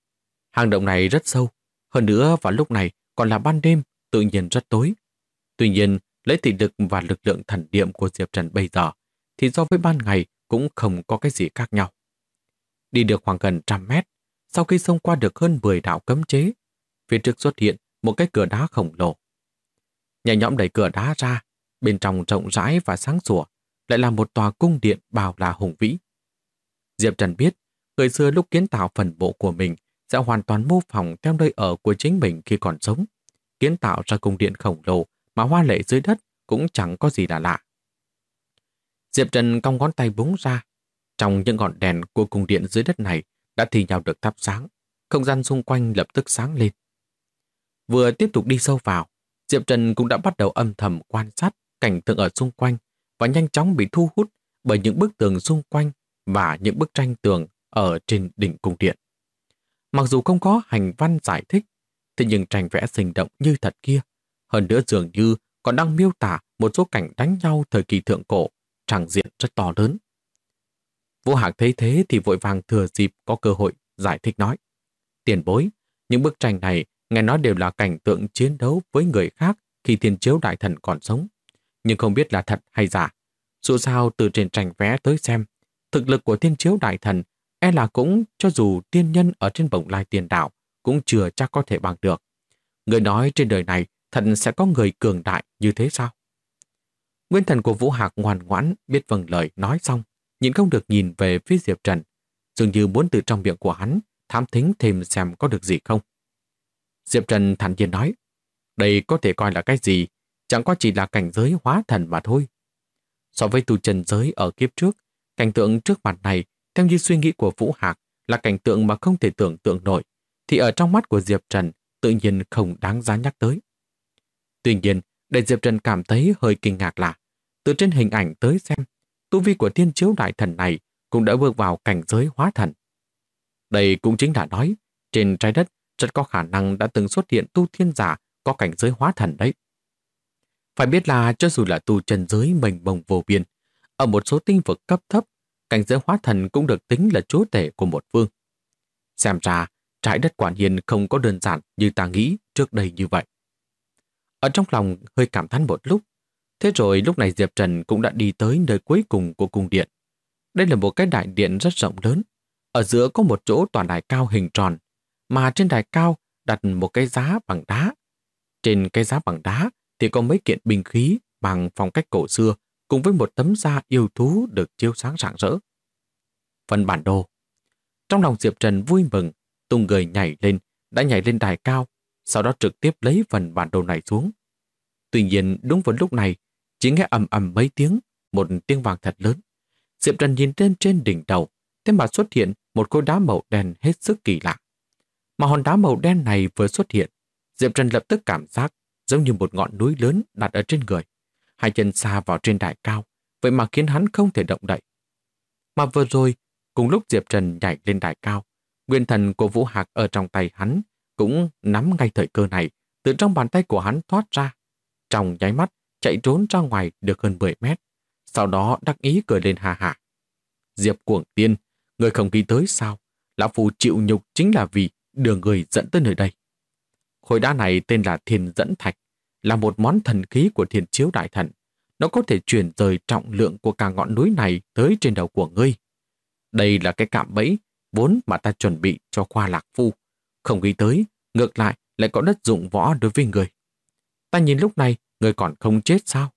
Hang động này rất sâu, hơn nữa vào lúc này còn là ban đêm, tự nhiên rất tối. Tuy nhiên, lấy thị lực và lực lượng thần niệm của Diệp Trần bây giờ, thì so với ban ngày cũng không có cái gì khác nhau. Đi được khoảng gần 100 mét, sau khi xông qua được hơn 10 đạo cấm chế, phía trước xuất hiện một cái cửa đá khổng lồ. Nhẹ nhõm đẩy cửa đá ra, bên trong rộng rãi và sáng sủa, lại là một tòa cung điện bao la hùng vĩ. Diệp Trần biết, người xưa lúc kiến tạo phần mộ của mình sẽ hoàn toàn mô phỏng theo nơi ở của chính mình khi còn sống. Kiến tạo ra cung điện khổng lồ mà hoa lệ dưới đất cũng chẳng có gì là lạ. Diệp Trần cong ngón tay búng ra. Trong những ngọn đèn của cung điện dưới đất này đã thì nhau được thắp sáng, không gian xung quanh lập tức sáng lên. Vừa tiếp tục đi sâu vào, Diệp Trần cũng đã bắt đầu âm thầm quan sát cảnh tượng ở xung quanh và nhanh chóng bị thu hút bởi những bức tường xung quanh và những bức tranh tường ở trên đỉnh cung điện. Mặc dù không có hành văn giải thích, thế nhưng tranh vẽ sinh động như thật kia, hơn nữa dường như còn đang miêu tả một số cảnh đánh nhau thời kỳ thượng cổ, tràng diện rất to lớn. Vũ Hạc thấy thế thì vội vàng thừa dịp có cơ hội giải thích nói: Tiền bối, những bức tranh này nghe nói đều là cảnh tượng chiến đấu với người khác khi Thiên Chiếu Đại Thần còn sống, nhưng không biết là thật hay giả. Dù sao từ trên tranh vẽ tới xem, thực lực của Thiên Chiếu Đại Thần e là cũng cho dù tiên nhân ở trên Bồng Lai Tiền Đảo cũng chưa chắc có thể bằng được. Người nói trên đời này thật sẽ có người cường đại như thế sao? Nguyên thần của Vũ Hạc ngoan ngoãn biết vâng lời nói xong, nhìn không được nhìn về phía Diệp Trần, dường như muốn từ trong miệng của hắn thám thính thêm xem có được gì không. Diệp Trần thản nhiên nói: Đây có thể coi là cái gì, chẳng qua chỉ là cảnh giới hóa thần mà thôi. So với tu chân giới ở kiếp trước, cảnh tượng trước mặt này, theo như suy nghĩ của Vũ Hạc, là cảnh tượng mà không thể tưởng tượng nổi, thì ở trong mắt của Diệp Trần tự nhiên không đáng giá nhắc tới. Tuy nhiên, để Diệp Trần cảm thấy hơi kinh ngạc là, từ trên hình ảnh tới xem, tu vi của Thiên Chiếu Đại Thần này cũng đã bước vào cảnh giới hóa thần. Đây cũng chính là nói, trên trái đất rất có khả năng đã từng xuất hiện tu thiên giả có cảnh giới hóa thần đấy. Phải biết là cho dù là tu chân giới mênh mông vô biên, ở một số tinh vực cấp thấp, cảnh giới hóa thần cũng được tính là chúa tể của một phương. Xem ra, trái đất quả nhiên không có đơn giản như ta nghĩ trước đây như vậy. Ở trong lòng hơi cảm thán một lúc, thế rồi lúc này Diệp Trần cũng đã đi tới nơi cuối cùng của cung điện. Đây là một cái đại điện rất rộng lớn. Ở giữa có một chỗ tòa đài cao hình tròn, mà trên đài cao đặt một cái giá bằng đá. Trên cái giá bằng đá thì có mấy kiện binh khí bằng phong cách cổ xưa cùng với một tấm da yêu thú được chiếu sáng rạng rỡ. Phần bản đồ. Trong lòng Diệp Trần vui mừng, tung người nhảy lên, đã nhảy lên đài cao, sau đó trực tiếp lấy phần bản đồ này xuống. Tuy nhiên đúng vào lúc này, chỉ nghe ầm ầm mấy tiếng, một tiếng vang thật lớn. Diệp Trần nhìn lên trên đỉnh đầu, thế mà xuất hiện một khối đá màu đen hết sức kỳ lạ. Mà hòn đá màu đen này vừa xuất hiện, Diệp Trần lập tức cảm giác giống như một ngọn núi lớn đặt ở trên người. Hai chân xa vào trên đài cao, vậy mà khiến hắn không thể động đậy. Mà vừa rồi, cùng lúc Diệp Trần nhảy lên đài cao, nguyên thần của Vũ Hạc ở trong tay hắn cũng nắm ngay thời cơ này, từ trong bàn tay của hắn thoát ra. Trong nháy mắt, chạy trốn ra ngoài được hơn 10 mét. Sau đó đắc ý cười lên hà hà. Diệp Cuồng Tiên, người không nghĩ tới sao? Lão Phu chịu nhục chính là vì đưa người dẫn tới nơi đây. Khối đá này tên là Thiên Dẫn Thạch, là một món thần khí của Thiên Chiếu Đại Thần. Nó có thể chuyển rời trọng lượng của cả ngọn núi này tới trên đầu của ngươi. Đây là cái cạm bẫy vốn mà ta chuẩn bị cho Khoa Lạc Phu. Không nghĩ tới, ngược lại có đất dụng võ đối với người. Ta nhìn lúc này, người còn không chết sao?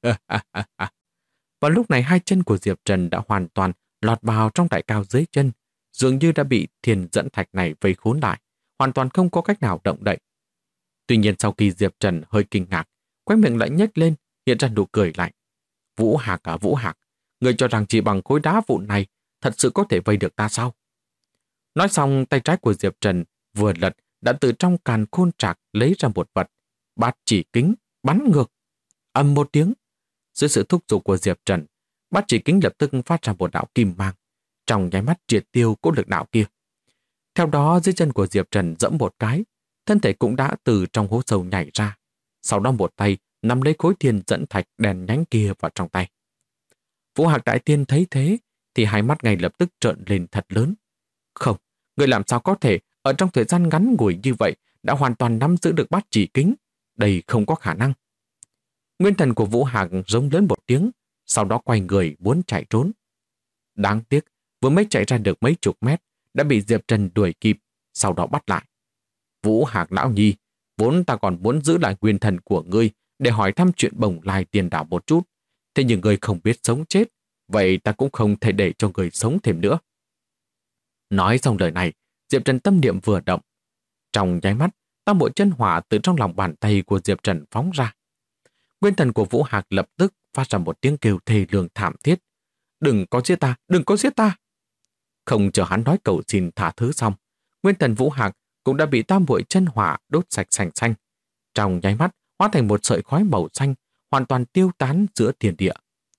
Và lúc này hai chân của Diệp Trần đã hoàn toàn lọt vào trong đại cao dưới chân, dường như đã bị Thiên Dẫn Thạch này vây khốn lại, hoàn toàn không có cách nào động đậy. Tuy nhiên sau khi Diệp Trần hơi kinh ngạc, khóe miệng lại nhếch lên, hiện ra nụ cười lạnh. Vũ Hạc à Vũ Hạc, người cho rằng chỉ bằng khối đá vụn này thật sự có thể vây được ta sao? Nói xong, tay trái của Diệp Trần vừa lật đã từ trong càn khôn trạc lấy ra một vật, bát chỉ kính, bắn ngược. Ầm một tiếng, dưới sự thúc giục của Diệp Trần, bát chỉ kính lập tức phát ra một đạo kim mang, trong nháy mắt triệt tiêu cỗ lực đạo kia. Theo đó, dưới chân của Diệp Trần dẫm một cái, thân thể cũng đã từ trong hố sâu nhảy ra. Sau đó một tay nắm lấy khối Thiên Dẫn Thạch đèn nhánh kia vào trong tay. Vũ Hạc Đại Tiên thấy thế thì hai mắt ngay lập tức trợn lên thật lớn. Không, người làm sao có thể ở trong thời gian ngắn ngủi như vậy đã hoàn toàn nắm giữ được bát chỉ kính? Đây không có khả năng. Nguyên thần của Vũ Hạc rống lớn một tiếng, sau đó quay người muốn chạy trốn. Đáng tiếc, vừa mới chạy ra được mấy chục mét đã bị Diệp Trần đuổi kịp, sau đó bắt lại. Vũ Hạc lão nhi, vốn ta còn muốn giữ lại nguyên thần của ngươi để hỏi thăm chuyện Bồng Lai Tiền Đảo một chút. Thế nhưng ngươi không biết sống chết, vậy ta cũng không thể để cho ngươi sống thêm nữa. Nói xong lời này, Diệp Trần tâm niệm vừa động. Trong nháy mắt, tam bộ chân hỏa từ trong lòng bàn tay của Diệp Trần phóng ra. Nguyên thần của Vũ Hạc lập tức phát ra một tiếng kêu thê lương thảm thiết. Đừng có giết ta, đừng có giết ta. Không chờ hắn nói cầu xin thả thứ xong, nguyên thần Vũ Hạc cũng đã bị tam bội chân hỏa đốt sạch sành xanh. Trong nháy mắt, hóa thành một sợi khói màu xanh, hoàn toàn tiêu tán giữa thiên địa.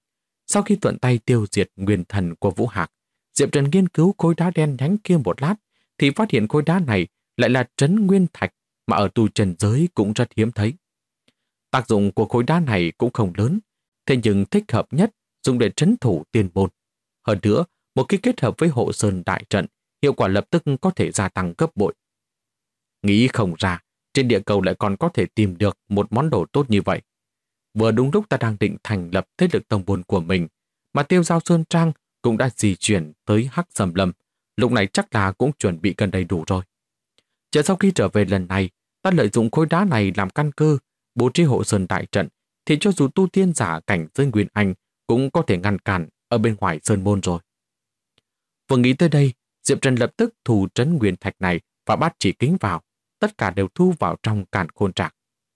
Sau khi thuận tay tiêu diệt nguyên thần của Vũ Hạc, Diệp Trần nghiên cứu khối đá đen nhánh kia một lát, thì phát hiện khối đá này lại là trấn nguyên thạch mà ở tu trần giới cũng rất hiếm thấy. Tác dụng của khối đá này cũng không lớn, thế nhưng thích hợp nhất dùng để trấn thủ tiên môn. Hơn nữa, một khi kết hợp với hộ sơn đại trận, hiệu quả lập tức có thể gia tăng gấp bội. Nghĩ không ra, trên địa cầu lại còn có thể tìm được một món đồ tốt như vậy. Vừa đúng lúc ta đang định thành lập thế lực tông môn của mình, mà Tiêu Giao Sơn Trang cũng đã di chuyển tới Hắc Sầm Lâm, lúc này chắc là cũng chuẩn bị gần đầy đủ rồi. Chờ sau khi trở về lần này, ta lợi dụng khối đá này làm căn cơ, bố trí hộ sơn đại trận, thì cho dù tu tiên giả cảnh giới Nguyên Anh cũng có thể ngăn cản ở bên ngoài sơn môn rồi. Vừa nghĩ tới đây, Diệp Trần lập tức thu trấn nguyên thạch này và bắt chỉ kính vào, tất cả đều thu vào trong càn khôn trạc.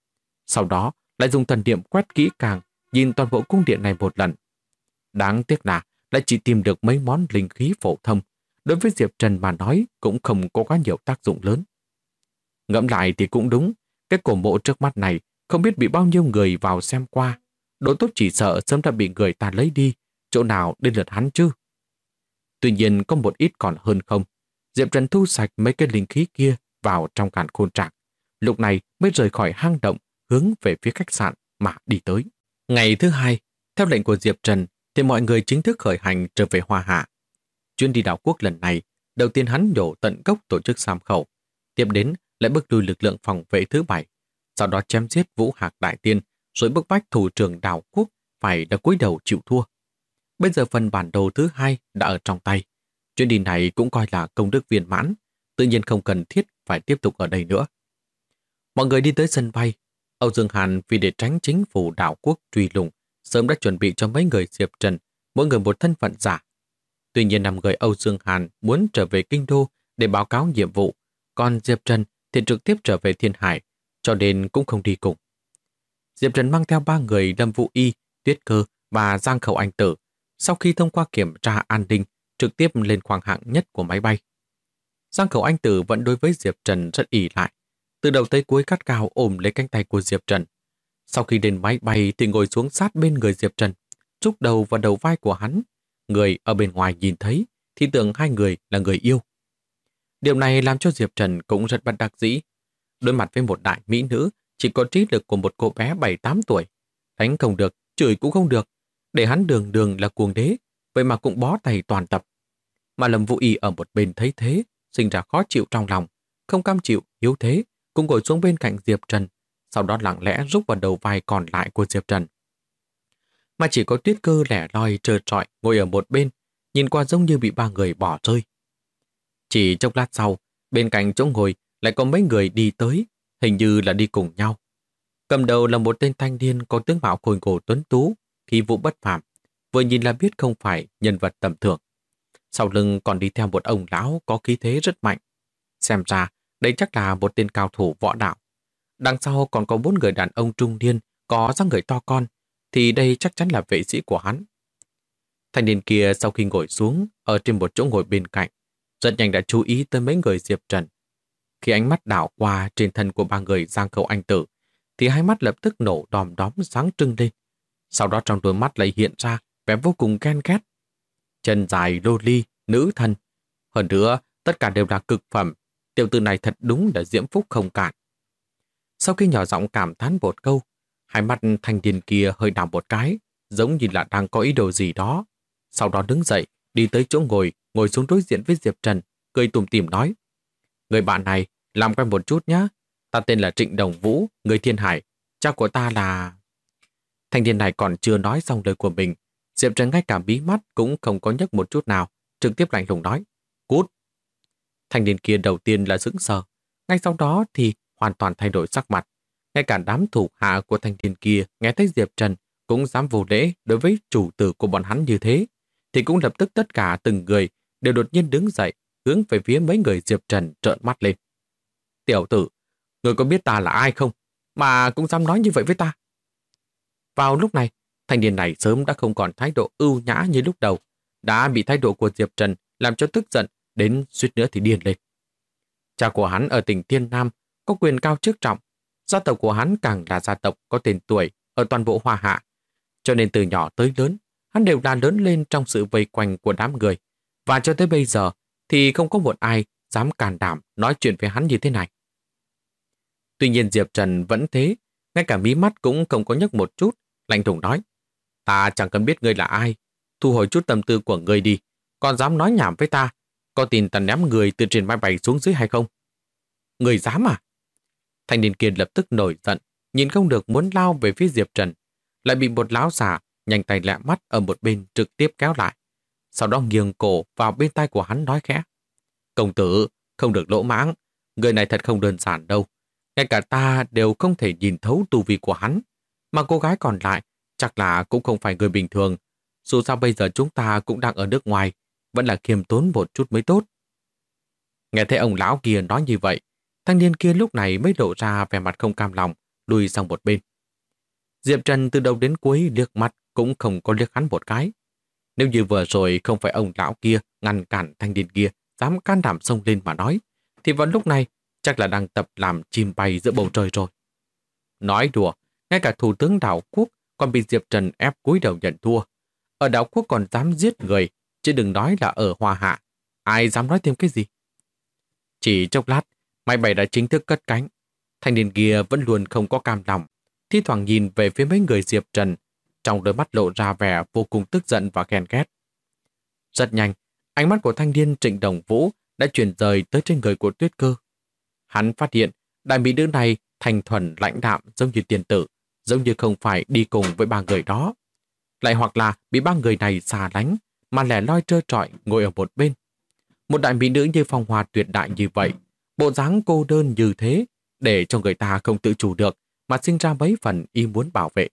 Sau đó, lại dùng thần niệm quét kỹ càng, nhìn toàn bộ cung điện này một lần. Đáng tiếc là lại chỉ tìm được mấy món linh khí phổ thông, đối với Diệp Trần mà nói cũng không có quá nhiều tác dụng lớn. Ngẫm lại thì cũng đúng, cái cổ mộ trước mắt này không biết bị bao nhiêu người vào xem qua, độ tốt chỉ sợ sớm đã bị người ta lấy đi, chỗ nào đến lượt hắn chứ. Tuy nhiên có một ít còn hơn không, Diệp Trần thu sạch mấy cái linh khí kia vào trong càn khôn trạc, lúc này mới rời khỏi hang động, hướng về phía khách sạn mà đi tới. Ngày thứ hai, theo lệnh của Diệp Trần, thì mọi người chính thức khởi hành trở về Hoa Hạ. Chuyến đi đảo quốc lần này, đầu tiên hắn nhổ tận gốc tổ chức Sam Khẩu, tiếp đến lại bước lui lực lượng phòng vệ thứ 7, sau đó chém giết Vũ Hạc Đại Tiên, rồi bức bách thủ trưởng đảo quốc phải đã cúi đầu chịu thua. Bây giờ phần bản đồ thứ 2 đã ở trong tay. Chuyến đi này cũng coi là công đức viên mãn, tự nhiên không cần thiết phải tiếp tục ở đây nữa. Mọi người đi tới sân bay. Âu Dương Hàn vì để tránh chính phủ đảo quốc truy lùng, sớm đã chuẩn bị cho mấy người Diệp Trần, mỗi người một thân phận giả. Tuy nhiên 5 người Âu Dương Hàn muốn trở về kinh đô để báo cáo nhiệm vụ, còn Diệp Trần thì trực tiếp trở về Thiên Hải, cho nên cũng không đi cùng. Diệp Trần mang theo 3 người Lâm Vũ Y, Tuyết Cơ và Giang Khẩu Anh Tử, sau khi thông qua kiểm tra an ninh, trực tiếp lên khoang hạng nhất của máy bay. Giang Khẩu Anh Tử vẫn đối với Diệp Trần rất ỷ lại, từ đầu tới cuối gắt gao ôm lấy cánh tay của Diệp Trần. Sau khi đến máy bay thì ngồi xuống sát bên người Diệp Trần, trúc đầu vào đầu vai của hắn. Người ở bên ngoài nhìn thấy thì tưởng hai người là người yêu. Điều này làm cho Diệp Trần cũng rất bất đắc dĩ. Đối mặt với một đại mỹ nữ chỉ có trí lực của một cô bé 7-8 tuổi, đánh không được, chửi cũng không được, để hắn đường đường là cuồng đế, vậy mà cũng bó tay toàn tập. Mà Lâm Vũ Y ở một bên thấy thế, sinh ra khó chịu trong lòng, không cam chịu, yếu thế, cũng ngồi xuống bên cạnh Diệp Trần, sau đó lặng lẽ rúc vào đầu vai còn lại của Diệp Trần. Mà chỉ có Tuyết Cơ lẻ loi trơ trọi ngồi ở một bên, nhìn qua giống như bị 3 người bỏ rơi. Chỉ chốc lát sau, bên cạnh chỗ ngồi lại có mấy người đi tới, hình như là đi cùng nhau. Cầm đầu là một tên thanh niên có tướng mạo khôi ngô tuấn tú, khí vũ bất phàm, vừa nhìn là biết không phải nhân vật tầm thường. Sau lưng còn đi theo một ông lão có khí thế rất mạnh. Xem ra, đây chắc là một tên cao thủ võ đạo. Đằng sau còn có 4 người đàn ông trung niên, có dáng người to con, thì đây chắc chắn là vệ sĩ của hắn. Thanh niên kia sau khi ngồi xuống ở trên một chỗ ngồi bên cạnh, rất nhanh đã chú ý tới mấy người Diệp Trần. Khi ánh mắt đảo qua trên thân của 3 người Giang Khẩu Anh Tử, thì hai mắt lập tức nổ đom đóm sáng trưng lên. Sau đó trong đôi mắt lại hiện ra vẻ vô cùng ghen ghét. Chân dài lô ly, nữ thân. Hơn nữa, tất cả đều là cực phẩm. Tiểu tử này thật đúng là diễm phúc không cản. Sau khi nhỏ giọng cảm thán một câu, hai mắt thanh niên kia hơi đảo một cái, giống như là đang có ý đồ gì đó. Sau đó đứng dậy, đi tới chỗ ngồi xuống đối diện với Diệp Trần, cười tủm tỉm nói: Người bạn này, làm quen một chút nhé. Ta tên là Trịnh Đồng Vũ, người Thiên Hải. Cha của ta là... Thanh niên này còn chưa nói xong lời của mình, Diệp Trần ngay cả mí mắt cũng không có nhấc một chút nào, trực tiếp lạnh lùng nói: Cút! Thanh niên kia đầu tiên là sững sờ, ngay sau đó thì hoàn toàn thay đổi sắc mặt. Ngay cả đám thủ hạ của thanh niên kia nghe thấy Diệp Trần cũng dám vô lễ đối với chủ tử của bọn hắn như thế, thì cũng lập tức tất cả từng người đều đột nhiên đứng dậy, hướng về phía mấy người Diệp Trần trợn mắt lên. Tiểu tử, người có biết ta là ai không, mà cũng dám nói như vậy với ta? Vào lúc này, thanh niên này sớm đã không còn thái độ ưu nhã như lúc đầu, đã bị thái độ của Diệp Trần làm cho tức giận đến suýt nữa thì điên lên. Cha của hắn ở tỉnh Thiên Nam có quyền cao chức trọng, gia tộc của hắn càng là gia tộc có tên tuổi ở toàn bộ Hoa Hạ, cho nên từ nhỏ tới lớn, hắn đều là lớn lên trong sự vây quanh của đám người, và cho tới bây giờ thì không có một ai dám can đảm nói chuyện với hắn như thế này. Tuy nhiên Diệp Trần vẫn thế, ngay cả mí mắt cũng không có nhấc một chút, lạnh lùng nói: ta chẳng cần biết ngươi là ai, thu hồi chút tâm tư của ngươi đi, còn dám nói nhảm với ta, có tin ta ném người từ trên máy bay xuống dưới hay không? Ngươi dám à? Thanh niên kia lập tức nổi giận, nhìn không được muốn lao về phía Diệp Trần, lại bị một lão già nhanh tay lẹ mắt ở một bên trực tiếp kéo lại. Sau đó nghiêng cổ vào bên tai của hắn nói khẽ: công tử, không được lỗ mãng, người này thật không đơn giản đâu. Ngay cả ta đều không thể nhìn thấu tu vi của hắn, mà cô gái còn lại chắc là cũng không phải người bình thường. Dù sao bây giờ chúng ta cũng đang ở nước ngoài, vẫn là khiêm tốn một chút mới tốt. Nghe thấy ông lão kia nói như vậy, thanh niên kia lúc này mới lộ ra vẻ mặt không cam lòng, lùi sang một bên. Diệp Trần từ đầu đến cuối liếc mắt cũng không có liếc hắn một cái. Nếu như vừa rồi không phải ông lão kia ngăn cản thanh niên kia dám can đảm xông lên mà nói, thì vào lúc này chắc là đang tập làm chim bay giữa bầu trời rồi. Nói đùa, ngay cả thủ tướng đảo quốc còn bị Diệp Trần ép cúi đầu nhận thua. Ở đảo quốc còn dám giết người, chứ đừng nói là ở Hoa Hạ. Ai dám nói thêm cái gì? Chỉ chốc lát, máy bay đã chính thức cất cánh. Thanh niên kia vẫn luôn không có cam lòng, thi thoảng nhìn về phía mấy người Diệp Trần, trong đôi mắt lộ ra vẻ vô cùng tức giận và ghen ghét. Rất nhanh, ánh mắt của thanh niên Trịnh Đồng Vũ đã chuyển rời tới trên người của Tuyết Cơ. Hắn phát hiện đại mỹ nữ này thành thuần lãnh đạm giống như tiền tử, giống như không phải đi cùng với ba người đó. Lại hoặc là bị ba người này xa lánh, mà lẻ loi trơ trọi ngồi ở một bên. Một đại mỹ nữ như phong hoa tuyệt đại như vậy, bộ dáng cô đơn như thế, để cho người ta không tự chủ được, mà sinh ra mấy phần ý muốn bảo vệ.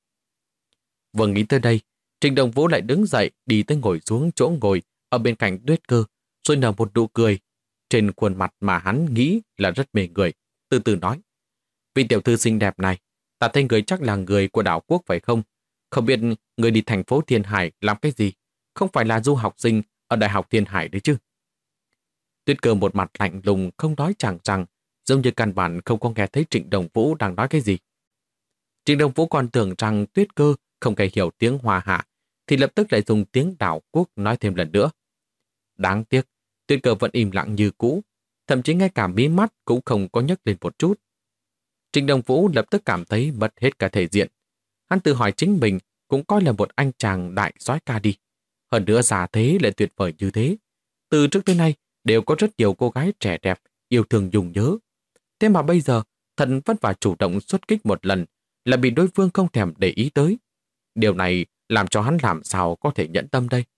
Vừa nghĩ tới đây, Trịnh Đồng Vũ lại đứng dậy đi tới ngồi xuống chỗ ngồi ở bên cạnh Tuyết Cơ, rồi nở một nụ cười trên khuôn mặt mà hắn nghĩ là rất mê người, từ từ nói: vị tiểu thư xinh đẹp này, ta thấy người chắc là người của đảo quốc phải không? Không biết người đi thành phố Thiên Hải làm cái gì? Không phải là du học sinh ở Đại học Thiên Hải đấy chứ? Tuyết Cơ một mặt lạnh lùng không nói chẳng rằng, giống như căn bản không có nghe thấy Trịnh Đồng Vũ đang nói cái gì. Trịnh Đồng Vũ còn tưởng rằng Tuyết Cơ không hề hiểu tiếng Hoa Hạ, thì lập tức lại dùng tiếng đảo quốc nói thêm lần nữa. Đáng tiếc, Tuyết Cơ vẫn im lặng như cũ, thậm chí ngay cả mí mắt cũng không có nhấc lên một chút. Trịnh Đồng Vũ lập tức cảm thấy mất hết cả thể diện. Hắn tự hỏi chính mình cũng coi là một anh chàng đại soái ca đi. Hơn nữa già thế lại tuyệt vời như thế. Từ trước tới nay đều có rất nhiều cô gái trẻ đẹp, yêu thương dùng nhớ. Thế mà bây giờ, thật vất vả chủ động xuất kích một lần, là bị đối phương không thèm để ý tới. Điều này làm cho hắn làm sao có thể nhẫn tâm đây.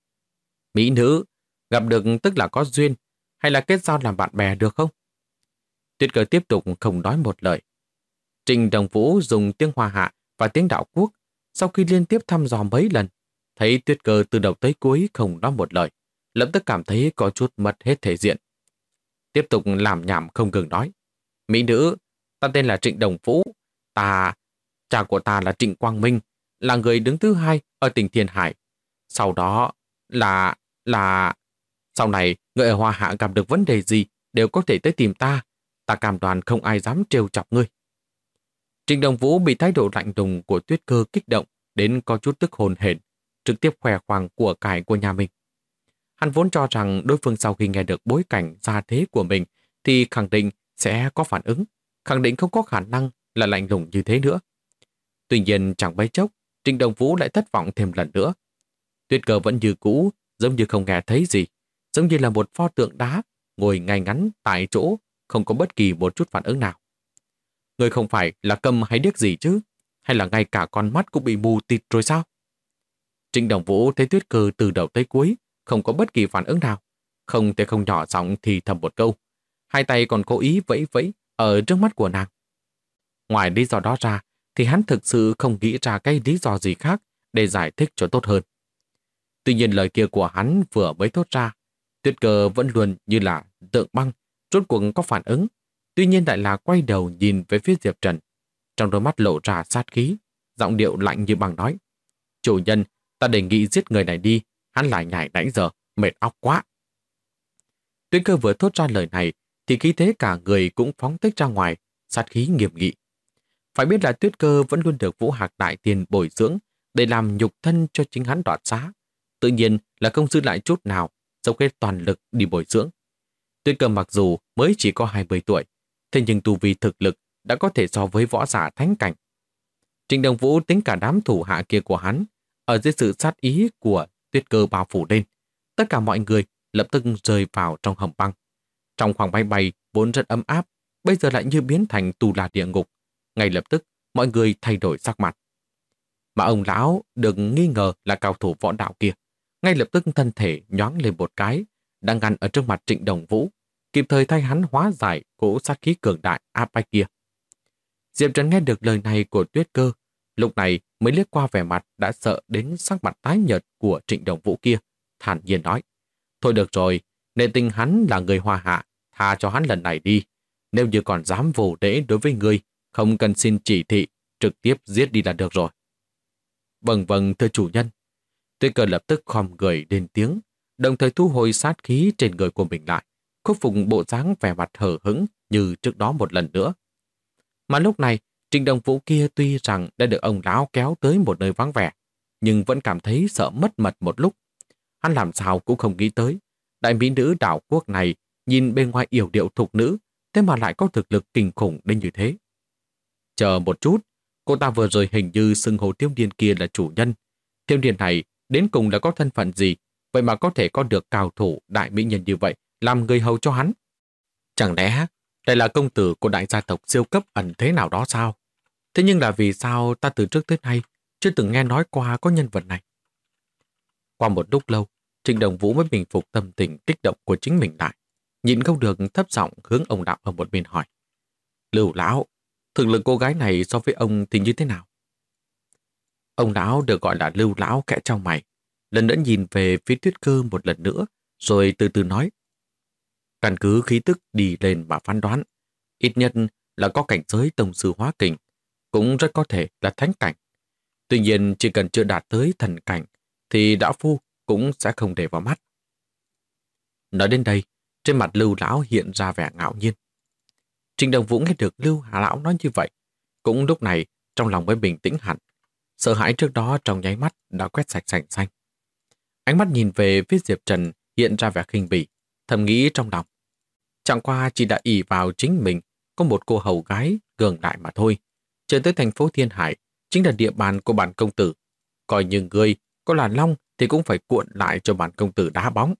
Mỹ nữ, gặp được tức là có duyên, hay là kết giao làm bạn bè được không? Tuyết Cơ tiếp tục không nói một lời. Trịnh Đồng Vũ dùng tiếng Hoa Hạ và tiếng đảo quốc, sau khi liên tiếp thăm dò mấy lần, thấy Tuyết Cơ từ đầu tới cuối không nói một lời, lập tức cảm thấy có chút mất hết thể diện. Tiếp tục làm nhảm không ngừng nói: Mỹ nữ, ta tên là Trịnh Đồng Vũ, cha của ta là Trịnh Quang Minh, là người đứng thứ hai ở tỉnh Thiên Hải. Sau đó sau này người ở Hoa Hạ gặp được vấn đề gì đều có thể tới tìm ta. Ta cam đoan không ai dám trêu chọc ngươi. Trịnh Đồng Vũ bị thái độ lạnh lùng của Tuyết Cơ kích động đến có chút tức hồn hển, trực tiếp khoe khoang của cải của nhà mình. Hắn vốn cho rằng đối phương sau khi nghe được bối cảnh gia thế của mình thì khẳng định sẽ có phản ứng, khẳng định không có khả năng là lạnh lùng như thế nữa. Tuy nhiên chẳng mấy chốc, Trịnh Đồng Vũ lại thất vọng thêm lần nữa. Tuyết Cơ vẫn như cũ, giống như không nghe thấy gì, giống như là một pho tượng đá ngồi ngay ngắn tại chỗ, không có bất kỳ một chút phản ứng nào. Người không phải là câm hay điếc gì chứ? Hay là ngay cả con mắt cũng bị mù tịt rồi sao? Trịnh Đồng Vũ thấy Tuyết Cơ từ đầu tới cuối không có bất kỳ phản ứng nào, không thể không nhỏ giọng thì thầm một câu, hai tay còn cố ý vẫy vẫy ở trước mắt của nàng. Ngoài lý do đó ra, thì hắn thực sự không nghĩ ra cái lý do gì khác để giải thích cho tốt hơn. Tuy nhiên lời kia của hắn vừa mới thốt ra, Tuyết Cơ vẫn luôn như là tượng băng, rốt cuộc có phản ứng, tuy nhiên lại là quay đầu nhìn về phía Diệp Trần. Trong đôi mắt lộ ra sát khí, giọng điệu lạnh như băng nói: Chủ nhân, ta đề nghị giết người này đi, hắn lại nhảy nãy giờ, mệt óc quá. Tuyết Cơ vừa thốt ra lời này, thì khí thế cả người cũng phóng thích ra ngoài, sát khí nghiêm nghị. Phải biết là Tuyết Cơ vẫn luôn được Vũ Hạc Đại Tiên bồi dưỡng, để làm nhục thân cho chính hắn đoạt xá. Tự nhiên là không dư lại chút nào, dốc hết toàn lực đi bồi dưỡng. Tuyết Cơ mặc dù mới chỉ có 20 tuổi, thế nhưng tu vi thực lực đã có thể so với võ giả thánh cảnh. Trịnh Đồng Vũ tính cả đám thủ hạ kia của hắn, ở dưới sự sát ý của Tuyết Cơ bao phủ lên, tất cả mọi người lập tức rơi vào trong hầm băng. Trong khoảng bay bay vốn rất ấm áp, bây giờ lại như biến thành tù là địa ngục. Ngay lập tức, mọi người thay đổi sắc mặt. Mà ông lão được nghi ngờ là cao thủ võ đạo kia, ngay lập tức thân thể nhoáng lên một cái, đang ngăn ở trước mặt Trịnh Đồng Vũ, kịp thời thay hắn hóa giải cỗ sát khí cường đại áp bách kia. Diệp Trần nghe được lời này của Tuyết Cơ, lúc này mới liếc qua vẻ mặt đã sợ đến sắc mặt tái nhợt của Trịnh Đồng Vũ kia, thản nhiên nói: thôi được rồi, nể tình hắn là người Hoa Hạ, tha cho hắn lần này đi. Nếu như còn dám vô lễ đối với ngươi, không cần xin chỉ thị, trực tiếp giết đi là được rồi. Vâng vâng, thưa chủ nhân. Tuyết Cơ lập tức khom người lên tiếng, đồng thời thu hồi sát khí trên người của mình lại, khôi phục bộ dáng vẻ mặt hờ hững như trước đó một lần nữa. Mà lúc này, Trịnh Đồng Vũ kia tuy rằng đã được ông lão kéo tới một nơi vắng vẻ, nhưng vẫn cảm thấy sợ mất mật một lúc. Hắn làm sao cũng không nghĩ tới, đại mỹ nữ đảo quốc này nhìn bên ngoài yểu điệu thục nữ, thế mà lại có thực lực kinh khủng đến như thế. Chờ một chút, cô ta vừa rồi hình như xưng hô Thiếu Niên kia là chủ nhân. Thiếu Niên này đến cùng là có thân phận gì, vậy mà có thể có được cao thủ đại mỹ nhân như vậy làm người hầu cho hắn? Chẳng lẽ đây là công tử của đại gia tộc siêu cấp ẩn thế nào đó sao? Thế nhưng là vì sao ta từ trước tới nay chưa từng nghe nói qua có nhân vật này? Qua một lúc lâu, Trịnh Đồng Vũ mới bình phục tâm tình kích động của chính mình lại, nhịn không được thấp giọng hướng ông đạo ở một bên hỏi: Lưu lão, thực lực cô gái này so với ông thì như thế nào? Ông lão được gọi là Lưu lão kẽ trong mày, lần nữa nhìn về phía Tuyết Cơ một lần nữa, rồi từ từ nói: căn cứ khí tức đi lên mà phán đoán, ít nhất là có cảnh giới tông sư hóa kình, cũng rất có thể là thánh cảnh. Tuy nhiên chỉ cần chưa đạt tới thần cảnh thì đạo phu cũng sẽ không để vào mắt. Nói đến đây, trên mặt Lưu lão hiện ra vẻ ngạo nhiên. Trịnh Đồng Vũ nghe được Lưu lão nói như vậy, cũng lúc này trong lòng mới bình tĩnh hẳn. Sợ hãi trước đó trong nháy mắt đã quét sạch sành xanh. Ánh mắt nhìn về phía Diệp Trần hiện ra vẻ khinh bỉ, thầm nghĩ trong lòng: chẳng qua chỉ đã ỷ vào chính mình có một cô hầu gái cường đại mà thôi. Trở tới thành phố Thiên Hải chính là địa bàn của bản công tử. Coi như ngươi có là long thì cũng phải cuộn lại cho bản công tử đá bóng.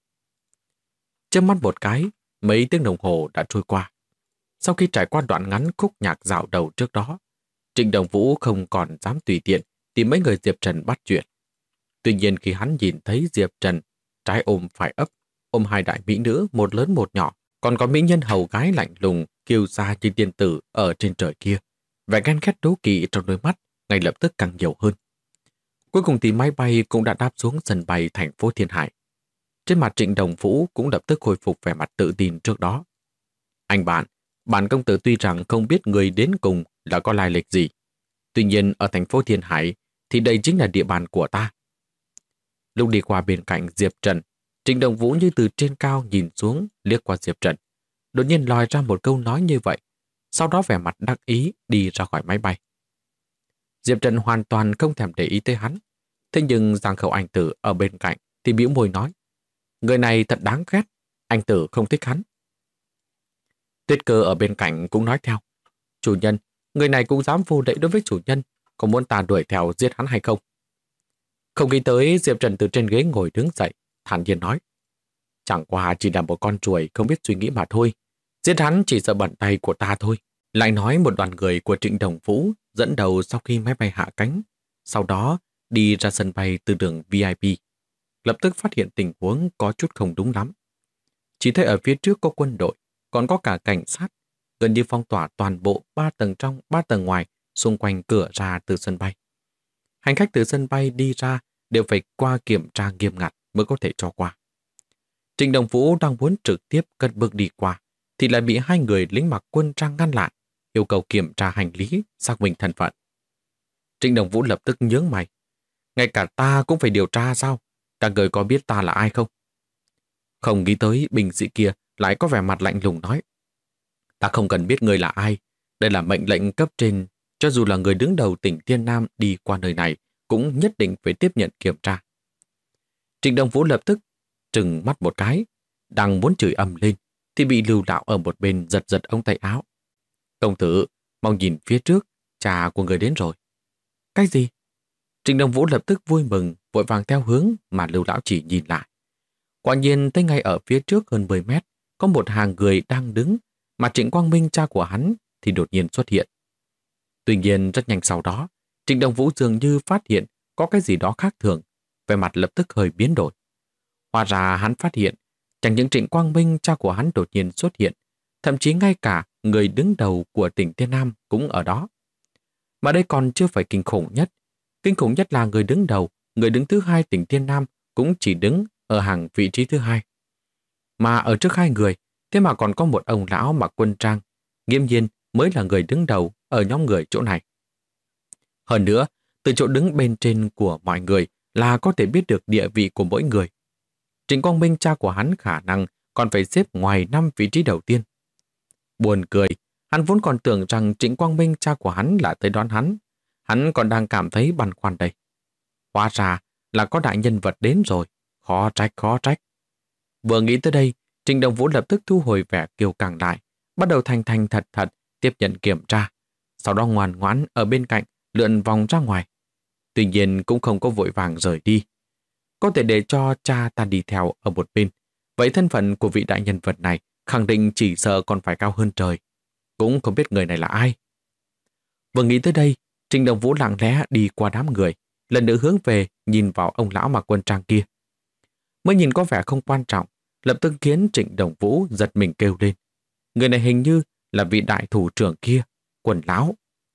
Chớp mắt một cái, mấy tiếng đồng hồ đã trôi qua. Sau khi trải qua đoạn ngắn khúc nhạc dạo đầu trước đó, Trịnh Đồng Vũ không còn dám tùy tiện tìm mấy người Diệp Trần bắt chuyện. Tuy nhiên khi hắn nhìn thấy Diệp Trần trái ôm phải ấp, ôm hai đại mỹ nữ một lớn một nhỏ, còn có mỹ nhân hầu gái lạnh lùng kiêu sa như tiên tử ở trên trời kia, vẻ ghen ghét đố kỵ trong đôi mắt ngay lập tức càng nhiều hơn. Cuối cùng thì máy bay cũng đã đáp xuống sân bay thành phố Thiên Hải. Trên mặt Trịnh Đồng Vũ cũng lập tức khôi phục vẻ mặt tự tin trước đó. Anh bạn, bản công tử tuy rằng không biết người đến cùng là có lai lịch gì, tuy nhiên ở thành phố Thiên Hải thì đây chính là địa bàn của ta. Lúc đi qua bên cạnh Diệp Trần, Trịnh Đồng Vũ như từ trên cao nhìn xuống liếc qua Diệp Trần, đột nhiên lòi ra một câu nói như vậy, sau đó vẻ mặt đắc ý đi ra khỏi máy bay. Diệp Trần hoàn toàn không thèm để ý tới hắn, thế nhưng Giang Khẩu Anh Tử ở bên cạnh thì bĩu môi nói: người này thật đáng ghét, anh Tử không thích hắn. Tuyết Cơ ở bên cạnh cũng nói theo: chủ nhân, người này cũng dám vô lễ đối với chủ nhân, có muốn ta đuổi theo giết hắn hay không? Không nghĩ tới Diệp Trần từ trên ghế ngồi đứng dậy, thản nhiên nói: chẳng qua chỉ là một con ruồi không biết suy nghĩ mà thôi, giết hắn chỉ sợ bẩn tay của ta thôi. Lại nói một đoàn người của Trịnh Đồng Vũ dẫn đầu sau khi máy bay hạ cánh, sau đó đi ra sân bay từ đường VIP, lập tức phát hiện tình huống có chút không đúng lắm. Chỉ thấy ở phía trước có quân đội, còn có cả cảnh sát, gần như phong tỏa toàn bộ 3 tầng trong 3 tầng ngoài xung quanh cửa ra từ sân bay. Hành khách từ sân bay đi ra đều phải qua kiểm tra nghiêm ngặt mới có thể cho qua. Trịnh Đồng Vũ đang muốn trực tiếp cất bước đi qua thì lại bị hai người lính mặc quân trang ngăn lại, yêu cầu kiểm tra hành lý, xác minh thân phận. Trịnh Đồng Vũ lập tức nhướng mày: ngay cả ta cũng phải điều tra sao? Các người có biết ta là ai không? Không nghĩ tới binh sĩ kia lại có vẻ mặt lạnh lùng nói: ta không cần biết người là ai, đây là mệnh lệnh cấp trên, cho dù là người đứng đầu tỉnh Thiên Nam đi qua nơi này cũng nhất định phải tiếp nhận kiểm tra. Trịnh Đồng Vũ lập tức trừng mắt một cái, đang muốn chửi ầm lên, thì bị Lưu Lão ở một bên giật giật ống tay áo. Công tử, mau nhìn phía trước, cha của người đến rồi. Cái gì? Trịnh Đồng Vũ lập tức vui mừng, vội vàng theo hướng mà Lưu Lão chỉ nhìn lại. Quả nhiên thấy ngay ở phía trước hơn 10 mét, có một hàng người đang đứng, mà Trịnh Quang Minh cha của hắn thì đột nhiên xuất hiện. Tuy nhiên rất nhanh sau đó, Trịnh Đồng Vũ dường như phát hiện có cái gì đó khác thường, vẻ mặt lập tức hơi biến đổi. Hóa ra hắn phát hiện, chẳng những Trịnh Quang Minh cha của hắn đột nhiên xuất hiện, thậm chí ngay cả người đứng đầu của tỉnh Thiên Nam cũng ở đó. Mà đây còn chưa phải kinh khủng nhất. Kinh khủng nhất là người đứng đầu, người đứng thứ hai tỉnh Thiên Nam cũng chỉ đứng ở hàng vị trí thứ hai. Mà ở trước hai người, thế mà còn có một ông lão mặc quân trang, nghiêm nhiên mới là người đứng đầu ở nhóm người chỗ này. Hơn nữa, từ chỗ đứng bên trên của mọi người là có thể biết được địa vị của mỗi người. Trịnh Quang Minh cha của hắn khả năng còn phải xếp ngoài 5 vị trí đầu tiên. Buồn cười, hắn vốn còn tưởng rằng Trịnh Quang Minh cha của hắn là tới đón hắn. Hắn còn đang cảm thấy băn khoăn đây. Hóa ra là có đại nhân vật đến rồi. Khó trách, khó trách. Vừa nghĩ tới đây, Trịnh Đồng Vũ lập tức thu hồi vẻ kiêu căng lại, bắt đầu thành thành thật thật tiếp nhận kiểm tra. Sau đó ngoan ngoãn ở bên cạnh lượn vòng ra ngoài. Tuy nhiên cũng không có vội vàng rời đi. Có thể để cho cha ta đi theo ở một bên. Vậy thân phận của vị đại nhân vật này khẳng định chỉ sợ còn phải cao hơn trời. Cũng không biết người này là ai. Vừa nghĩ tới đây, Trịnh Đồng Vũ lặng lẽ đi qua đám người, lần nữa hướng về nhìn vào ông lão mặc quân trang kia. Mới nhìn có vẻ không quan trọng, lập tức khiến Trịnh Đồng Vũ giật mình kêu lên. Người này hình như là vị đại thủ trưởng kia, Quần lão.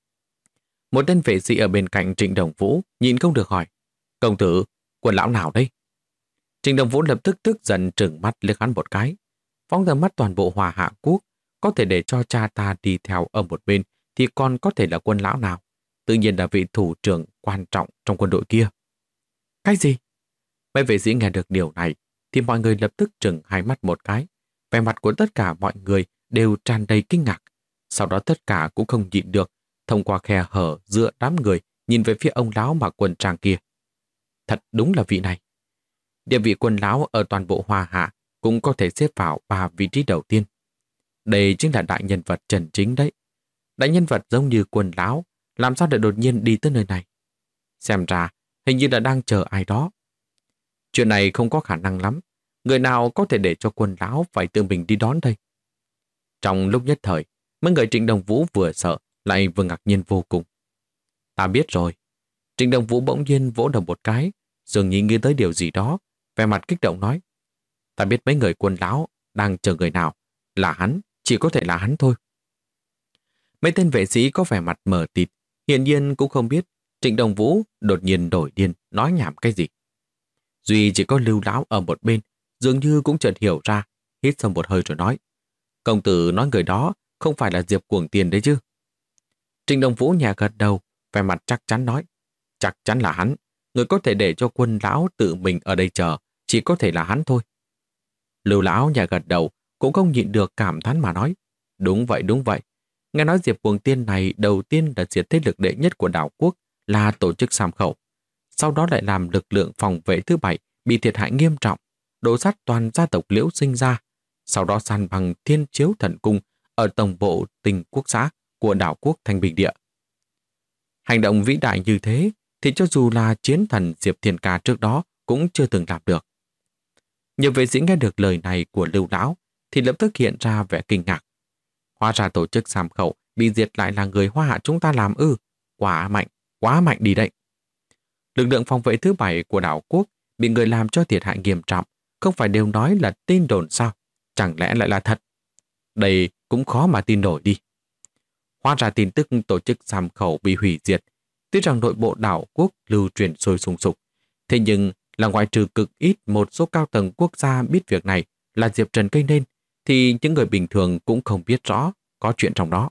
Một tên vệ sĩ ở bên cạnh Trịnh Đồng Vũ nhìn không được hỏi, công tử, Quần lão nào đây? Trịnh Đồng Vũ lập tức tức giận trừng mắt liếc hắn một cái, phóng tầm mắt toàn bộ Hòa Hạ Quốc, có thể để cho cha ta đi theo ở một bên thì còn có thể là Quân lão nào? Tự nhiên là vị thủ trưởng quan trọng trong quân đội kia. Cái gì? Mấy vệ sĩ nghe được điều này thì mọi người lập tức trừng hai mắt một cái. Vẻ mặt của tất cả mọi người đều tràn đầy kinh ngạc. Sau đó tất cả cũng không nhịn được, thông qua khe hở giữa đám người nhìn về phía ông lão mặc quần trang kia. Thật đúng là vị này. Địa vị Quân lão ở toàn bộ Hoa Hạ cũng có thể xếp vào 3 vị trí đầu tiên. Đây chính là đại nhân vật chân chính đấy. Đại nhân vật giống như Quân lão, làm sao để đột nhiên đi tới nơi này? Xem ra, hình như là đang chờ ai đó. Chuyện này không có khả năng lắm. Người nào có thể để cho Quân lão phải tự mình đi đón đây? Trong lúc nhất thời, mấy người Trịnh Đồng Vũ vừa sợ lại vừa ngạc nhiên vô cùng. Ta biết rồi. Trịnh Đồng Vũ bỗng nhiên vỗ đầu một cái, dường như nghĩ tới điều gì đó, vẻ mặt kích động nói. Ta biết mấy người Quân lão đang chờ người nào. Là hắn, chỉ có thể là hắn thôi. Mấy tên vệ sĩ có vẻ mặt mờ tịt, hiển nhiên cũng không biết Trịnh Đồng Vũ đột nhiên đổi điên nói nhảm cái gì. Duy chỉ có Lưu lão ở một bên, dường như cũng chợt hiểu ra, hít sâu một hơi rồi nói. Công tử nói người đó không phải là Diệp Cuồng Tiền đấy chứ? Trịnh Đồng Vũ nhẹ gật đầu, vẻ mặt chắc chắn nói. Chắc chắn là hắn, người có thể để cho Quân lão tự mình ở đây chờ, chỉ có thể là hắn thôi. Lưu lão nhẹ gật đầu, cũng không nhịn được cảm thán mà nói. Đúng vậy, đúng vậy. Nghe nói Diệp Cuồng Tiên này đầu tiên là diệt thế lực đệ nhất của đảo quốc là tổ chức Sam Khẩu. Sau đó lại làm lực lượng phòng vệ thứ 7 bị thiệt hại nghiêm trọng, đổ sát toàn gia tộc Liễu Sinh ra. Sau đó san bằng Thiên Chiếu Thần Cung ở tổng bộ Tình Quốc xã của đảo quốc Thanh Bình Địa. Hành động vĩ đại như thế thì cho dù là chiến thần Diệp Thiên Ca trước đó cũng chưa từng làm được. Nhiều vệ sĩ nghe được lời này của Lưu lão thì lập tức hiện ra vẻ kinh ngạc. Hóa ra tổ chức Sam Khẩu bị diệt lại là người Hoa Hạ chúng ta làm ư? Quá mạnh đi đấy. Lực lượng phòng vệ thứ 7 của đảo quốc bị người làm cho thiệt hại nghiêm trọng, không phải đều nói là tin đồn sao? Chẳng lẽ lại là thật? Đây cũng khó mà tin nổi đi. Hóa ra tin tức tổ chức Sam Khẩu bị hủy diệt, tuy rằng nội bộ đảo quốc lưu truyền sôi sùng sục, thế nhưng là ngoại trừ cực ít một số cao tầng quốc gia biết việc này là Diệp Trần gây nên, thì những người bình thường cũng không biết rõ có chuyện trong đó.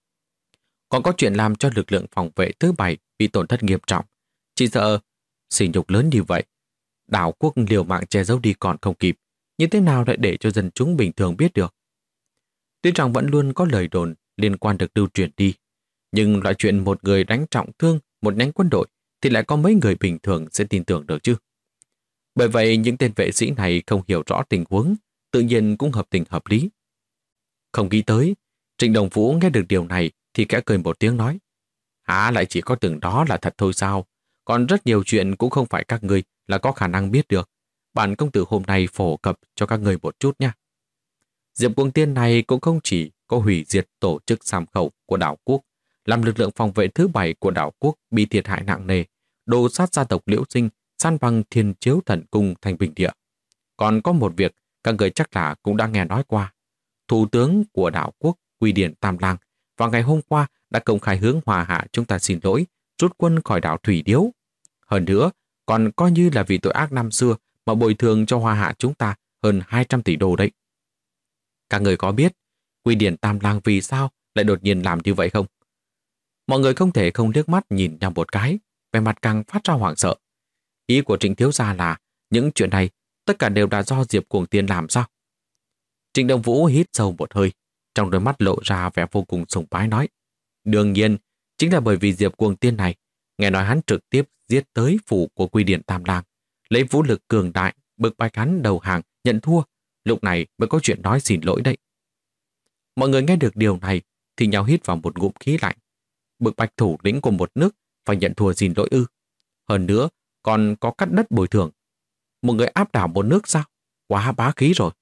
Còn có chuyện làm cho lực lượng phòng vệ thứ 7 bị tổn thất nghiêm trọng. Chỉ sợ sỉ nhục lớn như vậy, đảo quốc liều mạng che giấu đi còn không kịp, như thế nào lại để cho dân chúng bình thường biết được? Tuy rằng vẫn luôn có lời đồn liên quan được lưu truyền đi, nhưng loại chuyện một người đánh trọng thương một nhánh quân đội thì lại có mấy người bình thường sẽ tin tưởng được chứ. Bởi vậy những tên vệ sĩ này không hiểu rõ tình huống, tự nhiên cũng hợp tình hợp lý. Không nghĩ tới, Trịnh Đồng Vũ nghe được điều này thì khẽ cười một tiếng nói: Hả, lại chỉ có từng đó là thật thôi sao? Còn rất nhiều chuyện cũng không phải các ngươi là có khả năng biết được. Bản công tử hôm nay phổ cập cho các ngươi một chút nha. Diệp Cuồng Tiên này cũng không chỉ có hủy diệt tổ chức Sàm Khẩu của đảo quốc, làm lực lượng phòng vệ thứ 7 của đảo quốc bị thiệt hại nặng nề, đồ sát gia tộc Liễu Sinh, san bằng Thiên Chiếu Thần Cung thành bình địa. Còn có một việc các người chắc là cũng đã nghe nói qua. Thủ tướng của đảo quốc Quy Điển Tam Lang vào ngày hôm qua đã công khai hướng Hoa Hạ chúng ta xin lỗi, rút quân khỏi đảo Thủy Điếu. Hơn nữa, còn coi như là vì tội ác năm xưa mà bồi thường cho Hoa Hạ chúng ta hơn 200 tỷ đô đấy. Các người có biết Quy Điển Tam Lang vì sao lại đột nhiên làm như vậy không? Mọi người không thể không liếc mắt nhìn nhau một cái, vẻ mặt càng phát ra hoảng sợ. Ý của Trịnh thiếu gia là những chuyện này tất cả đều là do Diệp Cuồng Tiên làm sao? Trịnh Đồng Vũ hít sâu một hơi, trong đôi mắt lộ ra vẻ vô cùng sùng bái nói: Đương nhiên, chính là bởi vì Diệp Cuồng Tiên này, nghe nói hắn trực tiếp giết tới phủ của Quy Điển Tam Lang, lấy vũ lực cường đại, bức bách hắn đầu hàng, nhận thua, lúc này mới có chuyện nói xin lỗi đấy. Mọi người nghe được điều này thì nhau hít vào một ngụm khí lạnh. Bức bách thủ lĩnh của một nước phải nhận thua xin lỗi ư? Hơn nữa, còn có cắt đất bồi thường. Một người áp đảo một nước sao? Quá bá khí rồi.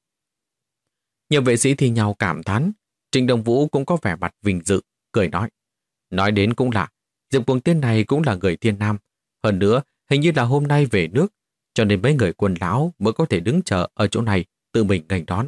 Nhiều vệ sĩ thì nhau cảm thán. Trịnh Đồng Vũ cũng có vẻ mặt vinh dự, cười nói: Nói đến cũng lạ, Diệp Cuồng Tiên này cũng là người Thiên Nam. Hơn nữa, hình như là hôm nay về nước, cho nên mấy người quân lão mới có thể đứng chờ ở chỗ này tự mình nghênh đón.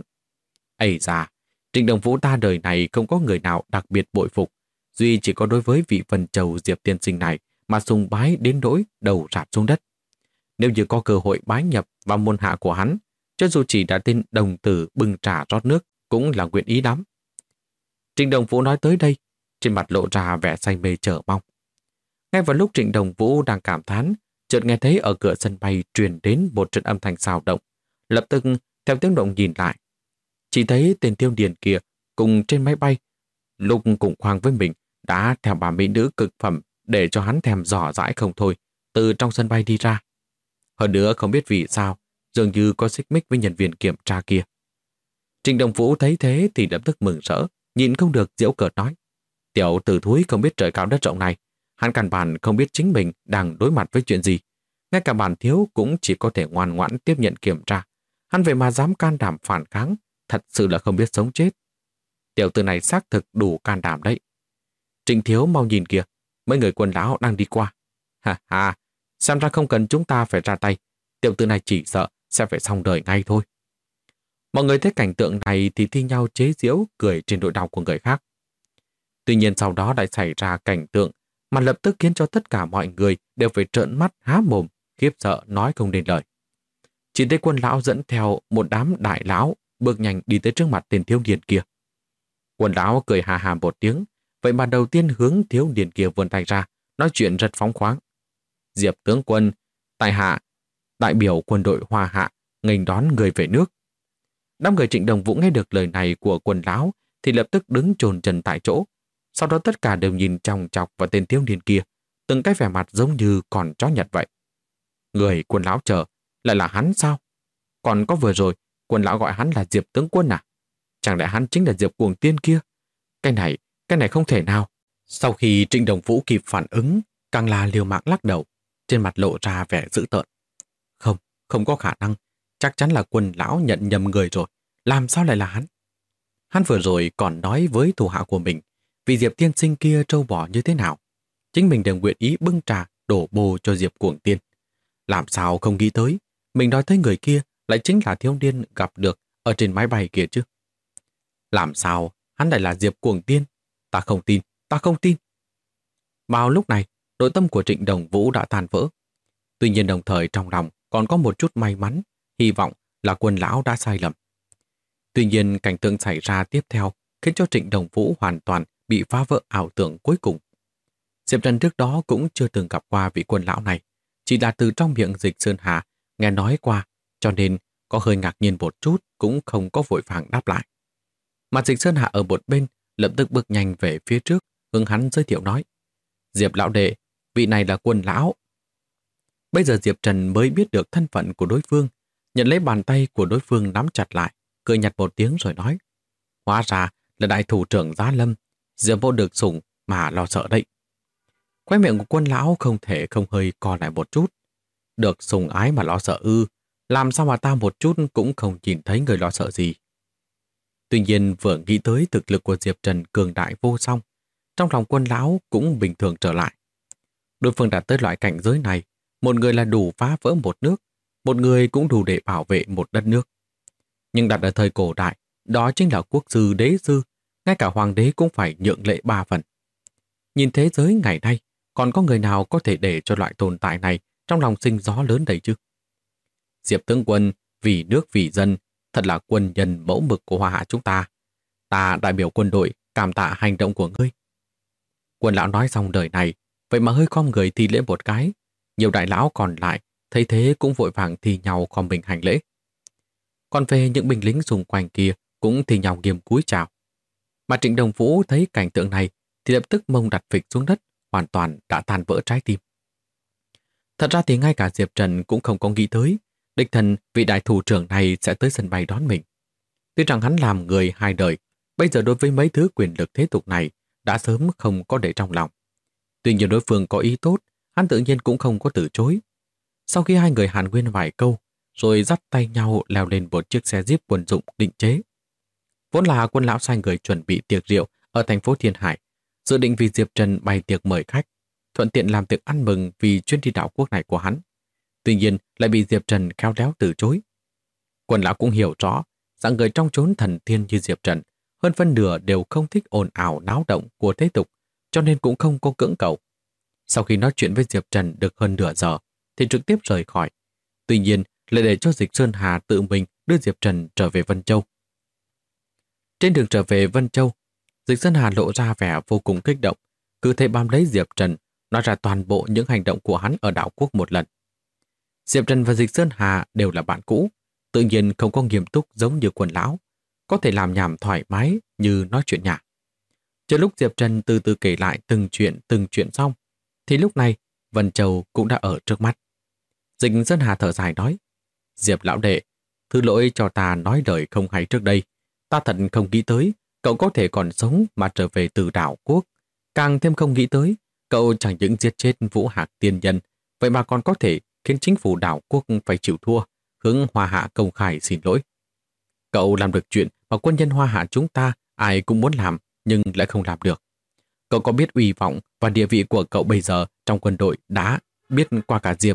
Ây da, Trịnh Đồng Vũ ta đời này không có người nào đặc biệt bội phục, duy chỉ có đối với vị Vân Châu Diệp tiên sinh này mà sùng bái đến nỗi đầu rạp xuống đất. Nếu như có cơ hội bái nhập vào môn hạ của hắn, cho dù chỉ đã tên đồng tử bưng trà rót nước cũng là nguyện ý lắm. Trịnh Đồng Vũ nói tới đây, trên mặt lộ ra vẻ say mê chờ mong. Ngay vào lúc Trịnh Đồng Vũ đang cảm thán, chợt nghe thấy ở cửa sân bay truyền đến một trận âm thanh xào động. Lập tức theo tiếng động nhìn lại, chỉ thấy tên Tiêu Điền kia cùng trên máy bay, lúc cùng khoang với mình đã theo bà mỹ nữ cực phẩm để cho hắn thèm dò dãi không thôi, từ trong sân bay đi ra. Hơn nữa không biết vì sao, dường như có xích mích với nhân viên kiểm tra kia. Trịnh Đồng Vũ thấy thế thì lập tức mừng rỡ, nhịn không được giễu cợt nói: Tiểu tử thúi không biết trời cao đất rộng này, hắn căn bản không biết chính mình đang đối mặt với chuyện gì. Ngay cả bản thiếu cũng chỉ có thể ngoan ngoãn tiếp nhận kiểm tra. Hắn vậy mà dám can đảm phản kháng, thật sự là không biết sống chết. Tiểu tử này xác thực đủ can đảm đấy. Trịnh thiếu mau nhìn kìa, mấy người quân lão đang đi qua. Ha ha, xem ra không cần chúng ta phải ra tay, tiểu tử này chỉ sợ sẽ phải xong đời ngay thôi. Mọi người thấy cảnh tượng này thì thi nhau chế giễu cười trên nỗi đau của người khác. Tuy nhiên sau đó lại xảy ra cảnh tượng mà lập tức khiến cho tất cả mọi người đều phải trợn mắt há mồm, khiếp sợ nói không nên lời. Chỉ thấy quân lão dẫn theo một đám đại lão bước nhanh đi tới trước mặt tên thiếu niên kia. Quân lão cười hà hà một tiếng, vậy mà đầu tiên hướng thiếu niên kia vươn tay ra, nói chuyện rất phóng khoáng. Diệp tướng quân, tại hạ, đại biểu quân đội Hoa Hạ, nghênh đón người về nước. Đám người Trịnh Đồng Vũ nghe được lời này của quân lão thì lập tức đứng chồn chân tại chỗ. Sau đó tất cả đều nhìn chòng chọc vào tên thiếu niên kia, từng cái vẻ mặt giống như còn chó nhật vậy. Người quân lão chờ, lại là hắn sao? Còn có vừa rồi, quân lão gọi hắn là Diệp tướng quân à? Chẳng lẽ hắn chính là Diệp Cuồng Tiên kia? Cái này không thể nào. Sau khi Trịnh Đồng Vũ kịp phản ứng, càng là liều mạng lắc đầu, trên mặt lộ ra vẻ dữ tợn. Không có khả năng, chắc chắn là quân lão nhận nhầm người rồi, làm sao lại là hắn? Hắn vừa rồi còn nói với thủ hạ của mình, vì Diệp tiên sinh kia trâu bò như thế nào, chính mình đều nguyện ý bưng trà đổ bồ cho Diệp Cuồng Tiên. Làm sao không nghĩ tới, mình nói thấy người kia lại chính là thiếu niên gặp được ở trên máy bay kia chứ. Làm sao hắn lại là Diệp Cuồng Tiên? Ta không tin. Vào lúc này, nội tâm của Trịnh Đồng Vũ đã tan vỡ. Tuy nhiên đồng thời trong lòng còn có một chút may mắn, hy vọng là quân lão đã sai lầm. Tuy nhiên cảnh tượng xảy ra tiếp theo khiến cho Trịnh Đồng Vũ hoàn toàn bị phá vỡ ảo tưởng cuối cùng. Diệp Trần trước đó cũng chưa từng gặp qua vị quân lão này, chỉ là từ trong miệng Dịch Sơn Hà nghe nói qua, cho nên có hơi ngạc nhiên một chút cũng không có vội vàng đáp lại. Mà Dịch Sơn Hà ở một bên lập tức bước nhanh về phía trước, hướng hắn giới thiệu nói: Diệp lão đệ, vị này là quân lão, Bây giờ Diệp Trần mới biết được thân phận của đối phương, nhận lấy bàn tay của đối phương nắm chặt lại, cười nhạt một tiếng rồi nói: hóa ra là đại thủ trưởng Giá Lâm, Diệp vô được sủng mà lo sợ đấy. Khóe miệng của Quân lão không thể không hơi co lại một chút. Được sủng ái mà lo sợ ư? Làm sao mà ta một chút cũng không nhìn thấy người lo sợ gì? Tuy nhiên vừa nghĩ tới thực lực của Diệp Trần cường đại vô song, trong lòng Quân lão cũng bình thường trở lại. Đối phương đã tới loại cảnh giới này, một người là đủ phá vỡ một nước, một người cũng đủ để bảo vệ một đất nước. Nhưng đặt ở thời cổ đại, đó chính là quốc sư đế sư, ngay cả hoàng đế cũng phải nhượng lệ 3 phần. Nhìn thế giới ngày nay, còn có người nào có thể để cho loại tồn tại này trong lòng sinh gió lớn đầy chứ? Diệp tướng quân, vì nước vì dân, thật là quân nhân mẫu mực của Hoa Hạ chúng ta. Ta đại biểu quân đội, cảm tạ hành động của ngươi. Quân lão nói xong đời này, vậy mà hơi khom người thi lễ một cái. Nhiều đại lão còn lại, thấy thế cũng vội vàng thi nhau khom mình hành lễ. Còn về những binh lính xung quanh kia cũng thi nhau nghiêm cúi chào. Mà Trịnh Đồng Vũ thấy cảnh tượng này thì lập tức mông đặt phịch xuống đất, hoàn toàn đã tan vỡ trái tim. Thật ra thì ngay cả Diệp Trần cũng không có nghĩ tới đích thân vị đại thủ trưởng này sẽ tới sân bay đón mình. Tuy rằng hắn làm người hai đời, bây giờ đối với mấy thứ quyền lực thế tục này đã sớm không có để trong lòng. Tuy nhiên đối phương có ý tốt, hắn tự nhiên cũng không có từ chối. Sau khi hai người hàn huyên vài câu, rồi dắt tay nhau leo lên một chiếc xe jeep quân dụng định chế. Vốn là Quân lão sai người chuẩn bị tiệc rượu ở thành phố Thiên Hải, dự định vì Diệp Trần bày tiệc mời khách, thuận tiện làm tiệc ăn mừng vì chuyến đi đảo quốc này của hắn. Tuy nhiên lại bị Diệp Trần khéo léo từ chối. Quân lão cũng hiểu rõ, dạng người trong chốn thần thiên như Diệp Trần, hơn phân nửa đều không thích ồn ào náo động của thế tục, cho nên cũng không có cưỡng cầu. Sau khi nói chuyện với Diệp Trần được hơn nửa giờ, thì trực tiếp rời khỏi. Tuy nhiên, lại để cho Dịch Sơn Hà tự mình đưa Diệp Trần trở về Vân Châu. Trên đường trở về Vân Châu, Dịch Sơn Hà lộ ra vẻ vô cùng kích động, cứ thế bám lấy Diệp Trần, nói ra toàn bộ những hành động của hắn ở đảo quốc một lần. Diệp Trần và Dịch Sơn Hà đều là bạn cũ, tự nhiên không có nghiêm túc giống như Quân lão, có thể làm nhảm thoải mái như nói chuyện nhả. Chờ lúc Diệp Trần từ từ kể lại từng chuyện xong, thì lúc này Vân Châu cũng đã ở trước mắt. Dịch Sơn Hà thở dài nói: Diệp lão đệ, thứ lỗi cho ta nói lời không hay trước đây. Ta thật không nghĩ tới cậu có thể còn sống mà trở về từ đảo quốc. Càng thêm không nghĩ tới cậu chẳng những giết chết Vũ Hạc tiên nhân, vậy mà còn có thể khiến chính phủ đảo quốc phải chịu thua, hướng Hoa Hạ công khai xin lỗi. Cậu làm được chuyện mà quân nhân Hoa Hạ chúng ta ai cũng muốn làm nhưng lại không làm được. Cậu có biết uy vọng và địa vị của cậu bây giờ trong quân đội đã biết qua cả Diệp...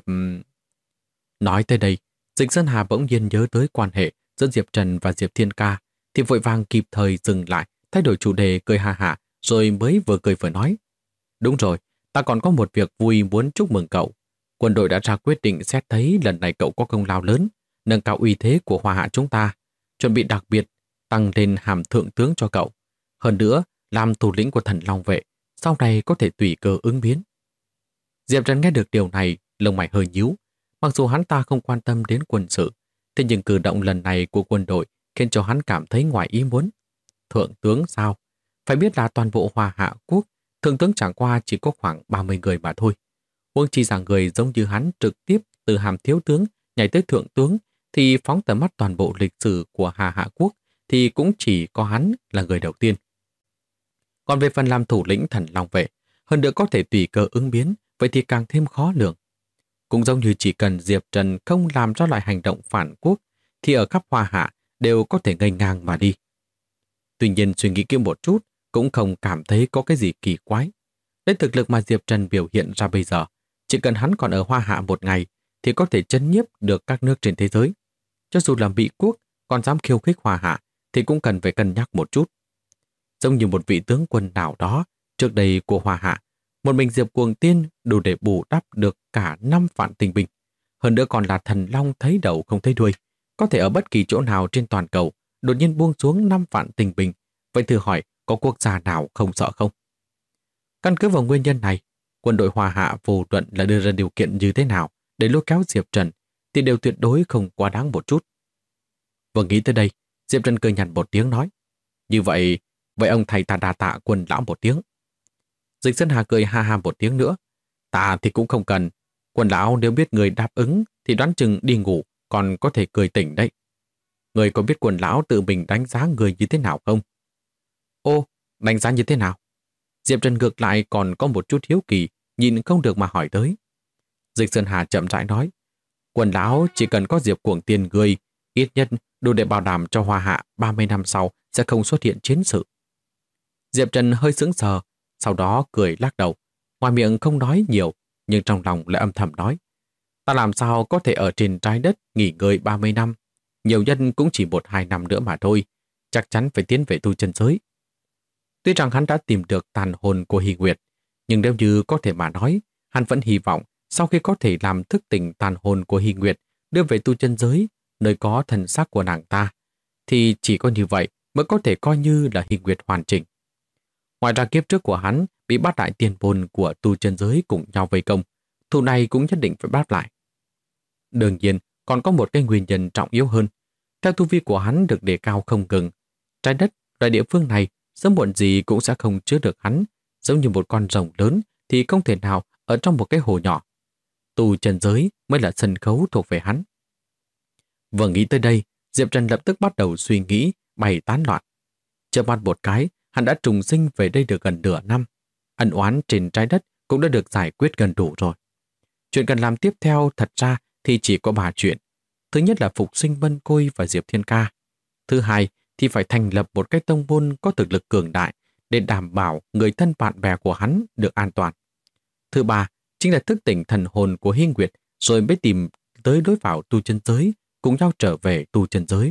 Nói tới đây, Dịch Sơn Hà bỗng nhiên nhớ tới quan hệ giữa Diệp Trần và Diệp Thiên Ca, thì vội vàng kịp thời dừng lại, thay đổi chủ đề cười ha hả, rồi mới vừa cười vừa nói: đúng rồi, ta còn có một việc vui muốn chúc mừng cậu. Quân đội đã ra quyết định xét thấy lần này cậu có công lao lớn, nâng cao uy thế của Hoa Hạ chúng ta, chuẩn bị đặc biệt tăng lên hàm thượng tướng cho cậu. Hơn nữa, làm thủ lĩnh của Thần Long vệ, sau này có thể tùy cơ ứng biến. Diệp Trần nghe được điều này, lông mày hơi nhíu. Mặc dù hắn ta không quan tâm đến quân sự, thế nhưng cử động lần này của quân đội khiến cho hắn cảm thấy ngoài ý muốn. Thượng tướng sao? Phải biết là toàn bộ Hoa Hạ quốc, thượng tướng chẳng qua chỉ có khoảng 30 người mà thôi. Huống chi rằng người giống như hắn trực tiếp từ hàm thiếu tướng nhảy tới thượng tướng, thì phóng tầm mắt toàn bộ lịch sử của Hà Hạ quốc thì cũng chỉ có hắn là người đầu tiên. Còn về phần làm thủ lĩnh Thần Long vệ, hơn nữa có thể tùy cơ ứng biến, vậy thì càng thêm khó lường. Cũng giống như chỉ cần Diệp Trần không làm ra loại hành động phản quốc, thì ở khắp Hoa Hạ đều có thể nghênh ngang mà đi. Tuy nhiên suy nghĩ kỹ một chút, cũng không cảm thấy có cái gì kỳ quái. Lấy thực lực mà Diệp Trần biểu hiện ra bây giờ, chỉ cần hắn còn ở Hoa Hạ một ngày, thì có thể chấn nhiếp được các nước trên thế giới. Cho dù là Mỹ quốc còn dám khiêu khích Hoa Hạ, thì cũng cần phải cân nhắc một chút. Giống như một vị tướng quân nào đó trước đây của Hoa Hạ, một mình Diệp Cuồng Tiên đủ để bù đắp được cả 5 vạn tinh binh. Hơn nữa còn là thần long thấy đầu không thấy đuôi, có thể ở bất kỳ chỗ nào trên toàn cầu đột nhiên buông xuống 5 vạn tinh binh. Vậy thử hỏi có quốc gia nào không sợ không? Căn cứ vào nguyên nhân này, quân đội Hoa Hạ vô luận là đưa ra điều kiện như thế nào để lôi kéo Diệp Trần thì đều tuyệt đối không quá đáng một chút. Vừa nghĩ tới đây, Diệp Trần cười nhạt một tiếng nói: như vậy ông thầy ta đa tạ Quân lão một tiếng. Dịch Sơn Hà cười ha ha một tiếng nữa: ta thì cũng không cần. Quần lão nếu biết người đáp ứng thì đoán chừng đi ngủ còn có thể cười tỉnh đấy. Người có biết quần lão tự mình đánh giá người như thế nào không? Ô, đánh giá như thế nào? Diệp Trần ngược lại còn có một chút hiếu kỳ, nhìn không được mà hỏi tới. Dịch Sơn Hà chậm rãi nói, quần lão chỉ cần có Diệp Cuồng Tiên người, ít nhất đủ để bảo đảm cho Hoa Hạ 30 năm sau sẽ không xuất hiện chiến sự. Diệp Trần hơi sững sờ, sau đó cười lắc đầu. Ngoài miệng không nói nhiều, nhưng trong lòng lại âm thầm nói, ta làm sao có thể ở trên trái đất nghỉ ngơi 30 năm, nhiều nhân cũng chỉ 1-2 năm nữa mà thôi, chắc chắn phải tiến về tu chân giới. Tuy rằng hắn đã tìm được tàn hồn của Hy Nguyệt, nhưng nếu như có thể mà nói, hắn vẫn hy vọng sau khi có thể làm thức tỉnh tàn hồn của Hy Nguyệt đưa về tu chân giới, nơi có thần xác của nàng ta, thì chỉ có như vậy mới có thể coi như là Hy Nguyệt hoàn chỉnh. Ngoài ra kiếp trước của hắn bị bát đại tiền bồn của tu chân giới cùng nhau vây công, thù này cũng nhất định phải đáp lại. Đương nhiên, còn có một cái nguyên nhân trọng yếu hơn. Theo tu vi của hắn được đề cao không ngừng, trái đất, loại địa phương này, sớm muộn gì cũng sẽ không chứa được hắn, giống như một con rồng lớn thì không thể nào ở trong một cái hồ nhỏ. Tu chân giới mới là sân khấu thuộc về hắn. Vừa nghĩ tới đây, Diệp Trần lập tức bắt đầu suy nghĩ, bày tán loạn. Chớp mắt một cái, hắn đã trùng sinh về đây được gần nửa năm. Ân oán trên trái đất cũng đã được giải quyết gần đủ rồi. Chuyện cần làm tiếp theo thật ra thì chỉ có 3 chuyện. Thứ nhất là phục sinh Vân Côi và Diệp Thiên Ca. Thứ hai thì phải thành lập một cái tông môn có thực lực cường đại để đảm bảo người thân bạn bè của hắn được an toàn. Thứ ba chính là thức tỉnh thần hồn của Hy Nguyệt rồi mới tìm tới đối vào tu chân giới, cùng nhau trở về tu chân giới.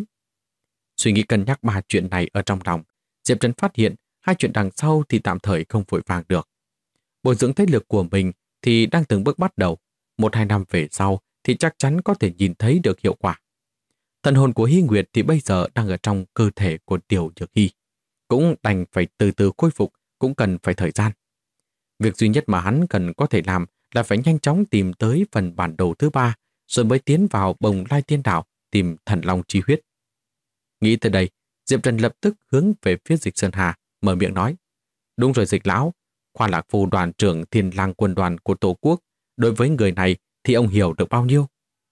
Suy nghĩ cân nhắc 3 chuyện này ở trong lòng, Diệp Trần phát hiện 2 chuyện đằng sau thì tạm thời không vội vàng được. Bồi dưỡng thế lực của mình thì đang từng bước bắt đầu, 1-2 năm về sau thì chắc chắn có thể nhìn thấy được hiệu quả. Thần hồn của Hy Nguyệt thì bây giờ đang ở trong cơ thể của Tiểu Nhược Hy, cũng đành phải từ từ khôi phục, cũng cần phải thời gian. Việc duy nhất mà hắn cần có thể làm là phải nhanh chóng tìm tới phần bản đồ thứ 3, rồi mới tiến vào Bồng Lai Tiên Đảo tìm thần long chi huyết. Nghĩ tới đây, Diệp Trần lập tức hướng về phía Dịch Sơn Hà, mở miệng nói, đúng rồi Dịch lão, Khoa Lạc Phu đoàn trưởng Thiên Lang quân đoàn của Tổ quốc, đối với người này thì ông hiểu được bao nhiêu?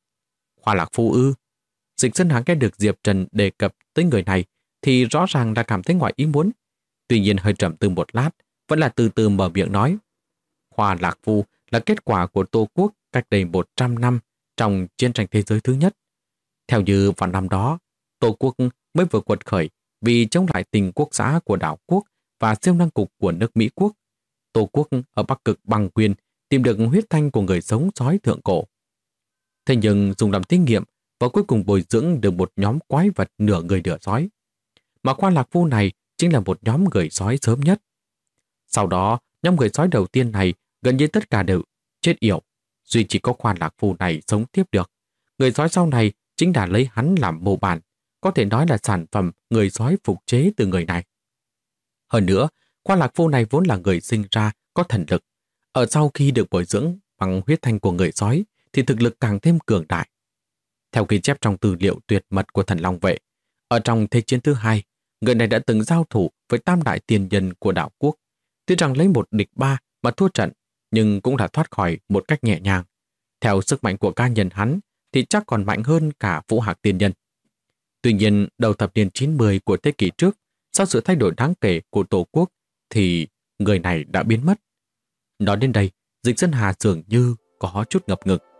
Khoa Lạc Phu ư? Dịch Sơn Hà nghe được Diệp Trần đề cập tới người này thì rõ ràng đã cảm thấy ngoài ý muốn. Tuy nhiên hơi trầm tư một lát, vẫn là từ từ mở miệng nói. Khoa Lạc Phu là kết quả của Tô Quốc cách đây 100 năm trong chiến tranh thế giới thứ nhất. Theo như vào năm đó, Tô Quốc mới vừa quật khởi vì chống lại tình quốc xã của đảo quốc và siêu năng cục của nước Mỹ Quốc. Tô Quốc ở Bắc Cực bằng quyền tìm được huyết thanh của người sống sói thượng cổ. Thế nhưng dùng làm thí nghiệm và cuối cùng bồi dưỡng được một nhóm quái vật nửa người nửa sói. Mà Khoa Lạc Phu này chính là một nhóm người sói sớm nhất. Sau đó, nhóm người sói đầu tiên này gần như tất cả đều chết yểu. Duy chỉ có Khoa Lạc Phu này sống tiếp được. Người sói sau này chính là lấy hắn làm mô bản, có thể nói là sản phẩm người sói phục chế từ người này. Hơn nữa, Khoa Lạc Phu này vốn là người sinh ra có thần lực. Ở sau khi được bồi dưỡng bằng huyết thanh của người sói thì thực lực càng thêm cường đại. Theo ghi chép trong tư liệu tuyệt mật của Thần Long Vệ, ở trong Thế chiến thứ 2, người này đã từng giao thủ với tam đại tiền nhân của đảo quốc. Tuy rằng lấy 1 địch 3 mà thua trận, nhưng cũng đã thoát khỏi một cách nhẹ nhàng. Theo sức mạnh của cá nhân hắn thì chắc còn mạnh hơn cả Vũ Hạc tiền nhân. Tuy nhiên, đầu thập niên 90 của thế kỷ trước, sau sự thay đổi đáng kể của Tổ quốc, thì người này đã biến mất. Nói đến đây, Dịch Sơn Hà dường như có chút ngập ngừng.